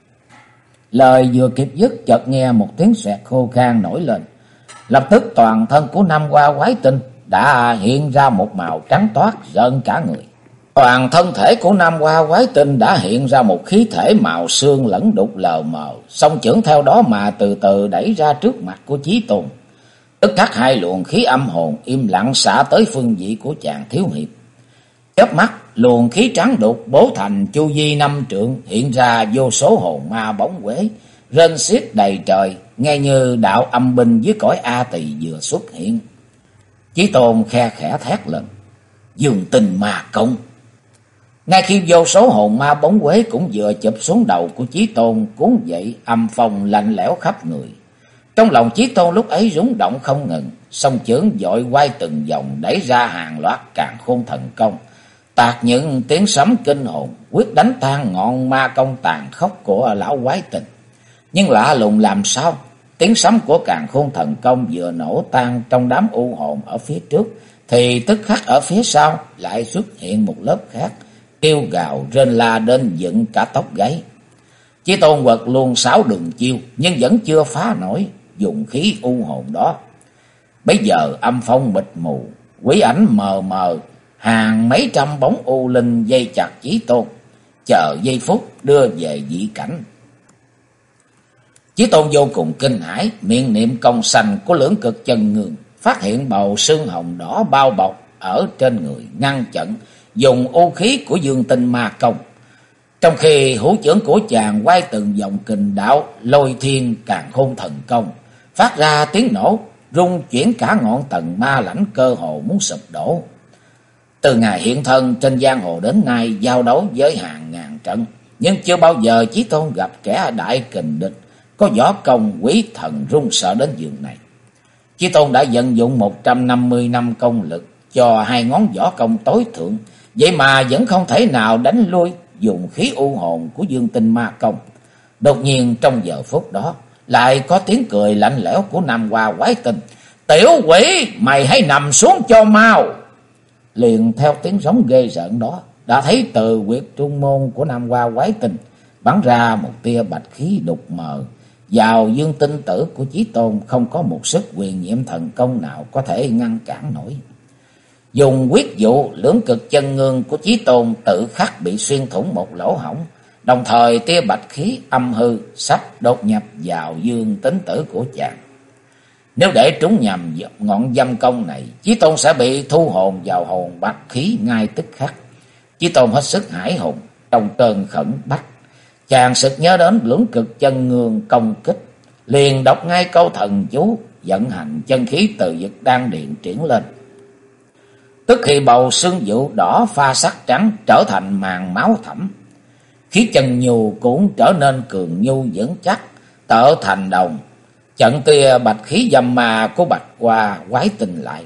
Lời vừa kịp dứt, chợt nghe một tiếng xoẹt khô khan nổi lên. Lập tức toàn thân của Nam Hoa Quái Tinh đã hiện ra một màu trắng toát rợn cả người. Toàn thân thể của Nam Hoa Quái Tinh đã hiện ra một khí thể màu xương lẫn đục lờ mờ, song chưởng theo đó mà từ từ đẩy ra trước mặt của Chí Tôn. Tức khắc hai luồng khí âm hồn im lặng xả tới phương vị của chàng thiếu hiệp. Chớp mắt, luồng khí trắng đục bố thành chu vi 5 trượng, hiện ra vô số hồn ma bóng quế rên xiết đầy trời, nghe như đạo âm binh dưới cõi A Tỳ vừa xuất hiện. Chí Tôn khe khẽ thét lên: Dương Tinh Ma Công! Ngay khi vô số hồn ma bóng quế cũng vừa chụp xuống đầu của Chí Tôn, cuốn dậy âm phong lạnh lẽo khắp người. Trong lòng Chí Tôn lúc ấy rung động không ngừng, song chưởng vội quay từng vòng đẩy ra hàng loạt càn khôn thần công, tạc những tiếng sấm kinh hồn, quyết đánh tan ngọn ma công tàn khốc của lão Quái Tinh. Nhưng lạ lùng làm sao, tiếng sấm của càn khôn thần công vừa nổ tan trong đám u hồn ở phía trước, thì tức khắc ở phía sau lại xuất hiện một lớp khác, kêu gào rên la đến dựng cả tóc gáy. Chí Tôn quật luôn 6 đường chiêu, nhưng vẫn chưa phá nổi dùng khí u hồn đó. Bây giờ âm phong mịt mù, quỷ ảnh mờ mờ, hàng mấy trăm bóng u linh dây chặt Chí Tôn, chờ giây phút đưa về dị cảnh. Chí Tôn vô cùng kinh hãi, miệng niệm công sanh của Lưỡng Cực Chân Ngương, phát hiện bầu xương hồng đỏ bao bọc ở trên người, ngăn chặn dùng ô khí của Dương Tinh Ma Công. Trong khi hữu chưởng của chàng quay từng vòng kình đạo Lôi Thiên Càn Khôn Thần Công, phát ra tiếng nổ rung chuyển cả ngọn tầng ma lãnh, cơ hồ muốn sụp đổ. Từ ngày hiện thân trên giang hồ đến nay, giao đấu với hàng ngàn trận, nhưng chưa bao giờ Chí Tôn gặp kẻ đại kình địch có võ công quý thần run sợ đến giường này. Chí Tôn đã vận dụng 150 năm công lực cho hai ngón võ công tối thượng, vậy mà vẫn không thể nào đánh lui dùng khí u hồn của Dương Tinh Ma Công. Đột nhiên trong giờ phút đó lại có tiếng cười lạnh lẽo của Nam Hoa Quái Tinh: Tiểu quỷ, mày hãy nằm xuống cho mau! Liền theo tiếng giống ghê rợn đó, đã thấy từ huyệt trung môn của Nam Hoa Quái Tinh bắn ra một tia bạch khí đục mờ vào dương tinh tử của Chí Tôn, không có một sức quyền nhiệm thần công nào có thể ngăn cản nổi. Dùng quyết dụ Lưỡng Cực Chân Ngương của Chí Tôn tự khắc bị xuyên thủng một lỗ hổng, đồng thời tia bạch khí âm hư sắp đột nhập vào dương tính tử của chàng. Nếu để trúng nhầm ngọn dâm công này, Chí Tôn sẽ bị thu hồn vào hồn bạch khí ngay tức khắc. Chí Tôn hết sức hải hùng, trong cơn khẩn bách, chàng sực nhớ đến Lưỡng Cực Chân Ngương công kích, liền đọc ngay câu thần chú, vận hành chân khí từ vực đan điền triển lên. Tức khi bầu xương vụ đỏ pha sắc trắng trở thành màn máu thẫm, khí chân nhu cũng trở nên cường nhu vững chắc, tợ thành đồng, chặn tia bạch khí dâm ma của Bạch Hoa Quái Tinh lại.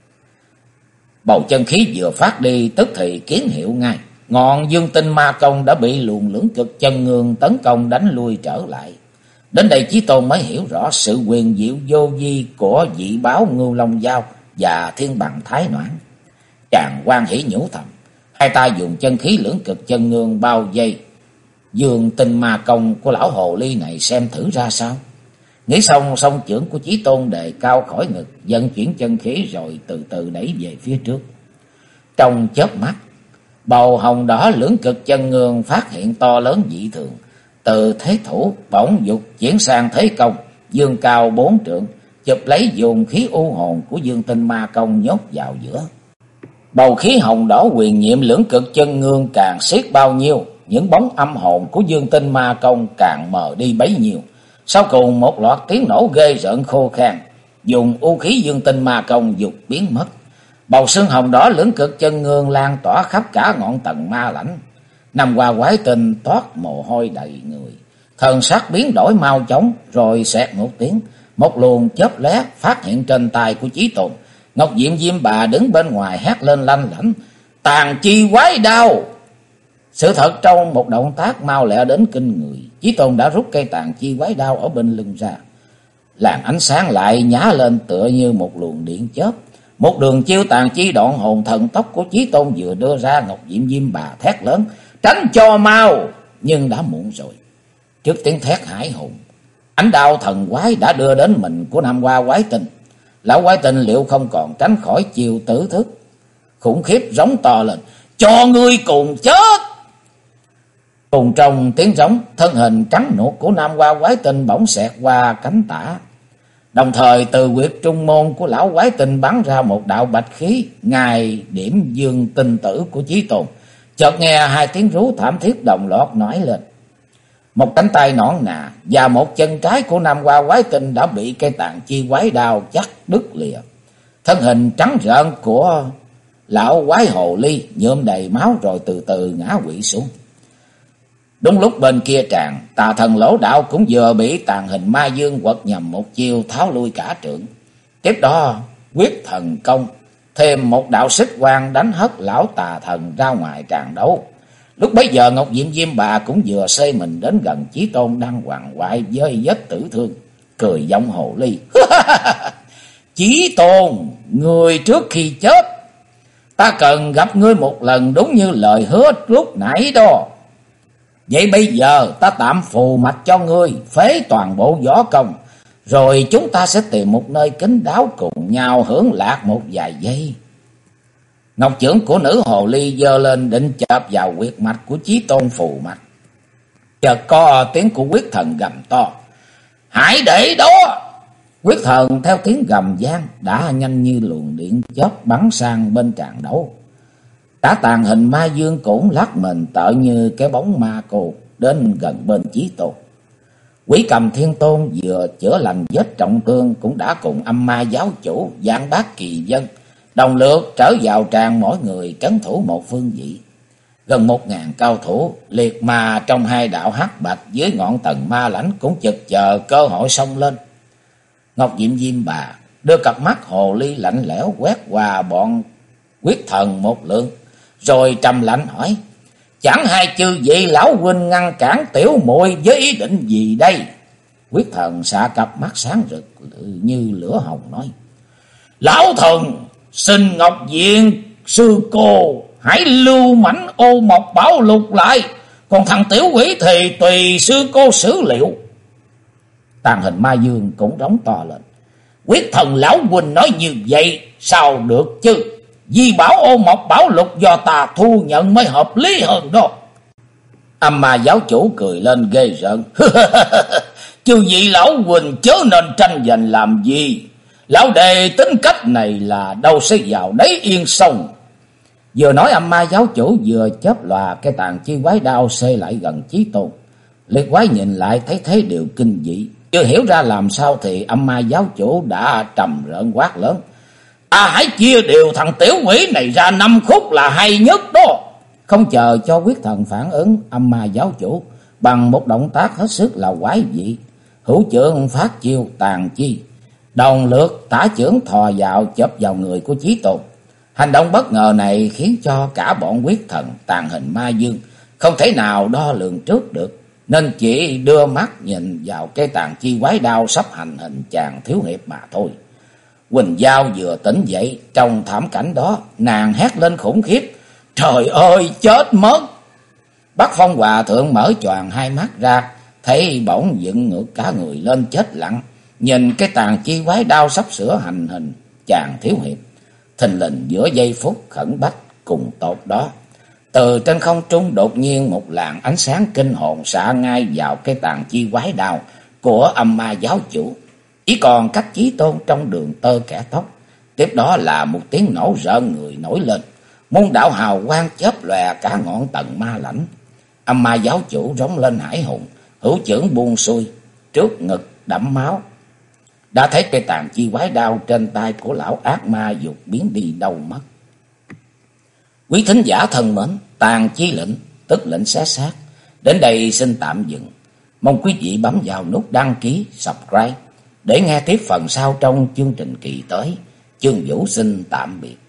Bầu chân khí vừa phát đi, tức thì kiến hiệu ngay, ngọn Dương Tinh Ma Công đã bị luồng Lưỡng Cực Chân Ngương tấn công đánh lui trở lại. Đến đây Chí Tôn mới hiểu rõ sự quyền diệu vô vi của dị báo Ngưu Long Dao và Thiên Bằng Thái Noãn. Chàng hoan hỉ nhủ thầm, hai tay dùng chân khí lưỡng cực chân ngương bao vây Dương Tinh Ma Công của lão hồ ly này xem thử ra sao. Nghĩ xong, song chưởng của Chí Tôn đề cao khỏi ngực, vận chuyển chân khí rồi từ từ đẩy về phía trước. Trong chớp mắt, bầu hồng đỏ lưỡng cực chân ngương phát hiện to lớn dị thường, từ thế thủ bỗng dục chuyển sang thế công, dương cao 4 trượng, chụp lấy dùng khí u hồn của Dương Tinh Ma Công nhốt vào giữa. Bầu khí hồng đỏ quyền nhiệm lưỡng cực chân ngương càng siết bao nhiêu, những bóng âm hồn của Dương Tinh Ma Công càng mờ đi bấy nhiêu. Sau cùng một loạt tiếng nổ ghê rợn khô khan, dùng u khí Dương Tinh Ma Công dục biến mất. Bầu xương hồng đỏ lưỡng cực chân ngương lan tỏa khắp cả ngọn tầng ma lãnh. Năm qua quái tinh toát mồ hôi đầy người, thần sắc biến đổi mau chóng, rồi xẹt một tiếng, một luồng chớp lóe phát hiện trên tay của Chí Tôn. Ngọc Diệm Diêm Bà đứng bên ngoài hét lên lanh lảnh, tàn chi quái đao. Sự thật trong một động tác mau lẹ đến kinh người, Chí Tôn đã rút cây tàn chi quái đao ở bên lưng ra. Làn ánh sáng lại nhá lên tựa như một luồng điện chớp. Một đường chiêu tàn chi đoạn hồn thần tốc của Chí Tôn vừa đưa ra, Ngọc Diệm Diêm Bà thét lớn, tránh cho mau, nhưng đã muộn rồi. Trước tiếng thét hải hùng, ánh đao thần quái đã đưa đến mình của Nam Hoa Quái Tinh. Lão Quái Tinh liệu không còn tránh khỏi chiêu tử thức, khủng khiếp rống to lên, cho ngươi cùng chết. Cùng trong tiếng rống, thân hình trắng nuột của Nam Hoa Quái Tinh bỗng xẹt qua cánh tả. Đồng thời từ huyệt trung môn của lão Quái Tinh bắn ra một đạo bạch khí, ngài điểm Dương Tinh tử của Chí Tôn. Chợt nghe hai tiếng rú thảm thiết đồng loạt nổi lên. Một cánh tay nõn nà và một chân trái của Nam Hoa Quái Tinh đã bị cây tàn chi quái đao chắc đứt lìa. Thân hình trắng rợn của lão quái hồ ly nhuộm đầy máu rồi từ từ ngã quỵ xuống. Đúng lúc bên kia tràng, Tà Thần Lỗ Đạo cũng vừa bị tàn hình ma dương quật nhầm một chiêu tháo lui cả trượng. Tiếp đó quyết thần công thêm một đạo xích quang đánh hất lão tà thần ra ngoài tràng đấu. Lúc bấy giờ Ngọc Diệm Diêm Bà cũng vừa xê mình đến gần Chí Tôn đang hoàng hoại với vết tử thương, cười giọng hồ ly. Chí Tôn, người trước khi chết, ta cần gặp ngươi một lần đúng như lời hứa lúc nãy đó. Vậy bây giờ ta tạm phù mạch cho ngươi, phế toàn bộ võ công, rồi chúng ta sẽ tìm một nơi kín đáo cùng nhau hưởng lạc một vài giây. Ngọc chưởng của nữ hồ ly giơ lên định chộp vào huyệt mạch của Chí Tôn phù mạch. Chợt có tiếng của quyết thần gầm to, hãy để đó. Quyết thần theo tiếng gầm vang đã nhanh như luồng điện chớp bắn sang bên tràng đấu. Cả tàn hình ma dương cũng lắc mình tợ như cái bóng ma cô đến gần bên Chí Tôn. Quỷ Cầm Thiên Tôn vừa chữa lành vết trọng thương cũng đã cùng âm ma giáo chủ Giảng Bác Kỳ Dân đồng lượt trở vào tràng, mỗi người trấn thủ một phương vị. Gần 1000 cao thủ liệt ma trong hai đạo hắc bạch dưới ngọn tầng ma lãnh cũng chực chờ cơ hội xông lên. Ngọc Diệm Diêm Bà đưa cặp mắt hồ ly lạnh lẽo quét qua bọn quyết thần một lượt, rồi trầm lạnh hỏi, chẳng hai chư vị lão huynh ngăn cản tiểu muội với ý định gì đây? Quyết thần xạ cặp mắt sáng rực như lửa hồng nói, lão thần xin Ngọc Diện sư cô hãy lưu mảnh ô mộc bảo lục lại, còn thằng tiểu quỷ thì tùy sư cô xử liệu. Tàn hình ma dương cũng rống to lên, quyết thần lão huynh nói như vậy sao được chứ? Di bảo ô mộc bảo lục do ta thu nhận mới hợp lý hơn đó. Âm ma giáo chủ cười lên ghê rợn. Chư vị lão huynh chớ nên tranh giành làm gì. Lão đệ tính cách này là đâu sẽ vào đấy yên sông. Vừa nói âm ma giáo chủ vừa chớp lòa cái tàn chi quái đao xê lại gần Chí Tôn. Liệt quái nhìn lại thấy thế điều kinh dị, chưa hiểu ra làm sao thì âm ma giáo chủ đã trầm rợn quát lớn, hãy chia đều thằng tiểu quỷ này ra 5 khúc là hay nhất đó. Không chờ cho quyết thần phản ứng, âm ma giáo chủ bằng một động tác hết sức là quái dị, hữu chưởng phát chiêu tàn chi, đồng lượt tả chưởng thò vào chớp vào người của Chí Tôn. Hành động bất ngờ này khiến cho cả bọn quyết thần tàn hình ma dương không thể nào đo lường trước được. nên chỉ đưa mắt nhìn vào cái tàn chi quái đao sắp hành hình chàng thiếu hiệp mà thôi. Quỳnh Giao vừa tỉnh dậy, trong thảm cảnh đó, nàng hét lên khủng khiếp: "Trời ơi, chết mất!" Bác Phong Hòa Thượng mở choàng hai mắt ra, thấy bỗng dựng ngược cả người lên chết lặng, nhìn cái tàn chi quái đao sắp sửa hành hình chàng thiếu hiệp. Thình lình giữa giây phút khẩn bách cùng tột đó, từ trên không trung đột nhiên một làn ánh sáng kinh hồn xạ ngay vào cái tàn chi quái đao của Âm Ma giáo chủ, chỉ còn cách Chí Tôn trong đường tơ kẻ tóc. Tiếp đó là một tiếng nổ rợn người nổi lên, môn đạo hào quang chớp lòe cả ngọn tầng ma lãnh. Âm Ma giáo chủ rống lên hải hùng, hữu chưởng buông xuôi, trước ngực đẫm máu. Đã thấy cây tàn chi quái đao trên tay của lão ác ma dục biến đi đâu mất. Quý thính giả thân mến, Tàn Chi Lệnh tức lệnh xé xác đến đây xin tạm dừng. Mong quý vị bấm vào nút đăng ký, subscribe để nghe tiếp phần sau trong chương trình kỳ tới. Chương Vũ xin tạm biệt.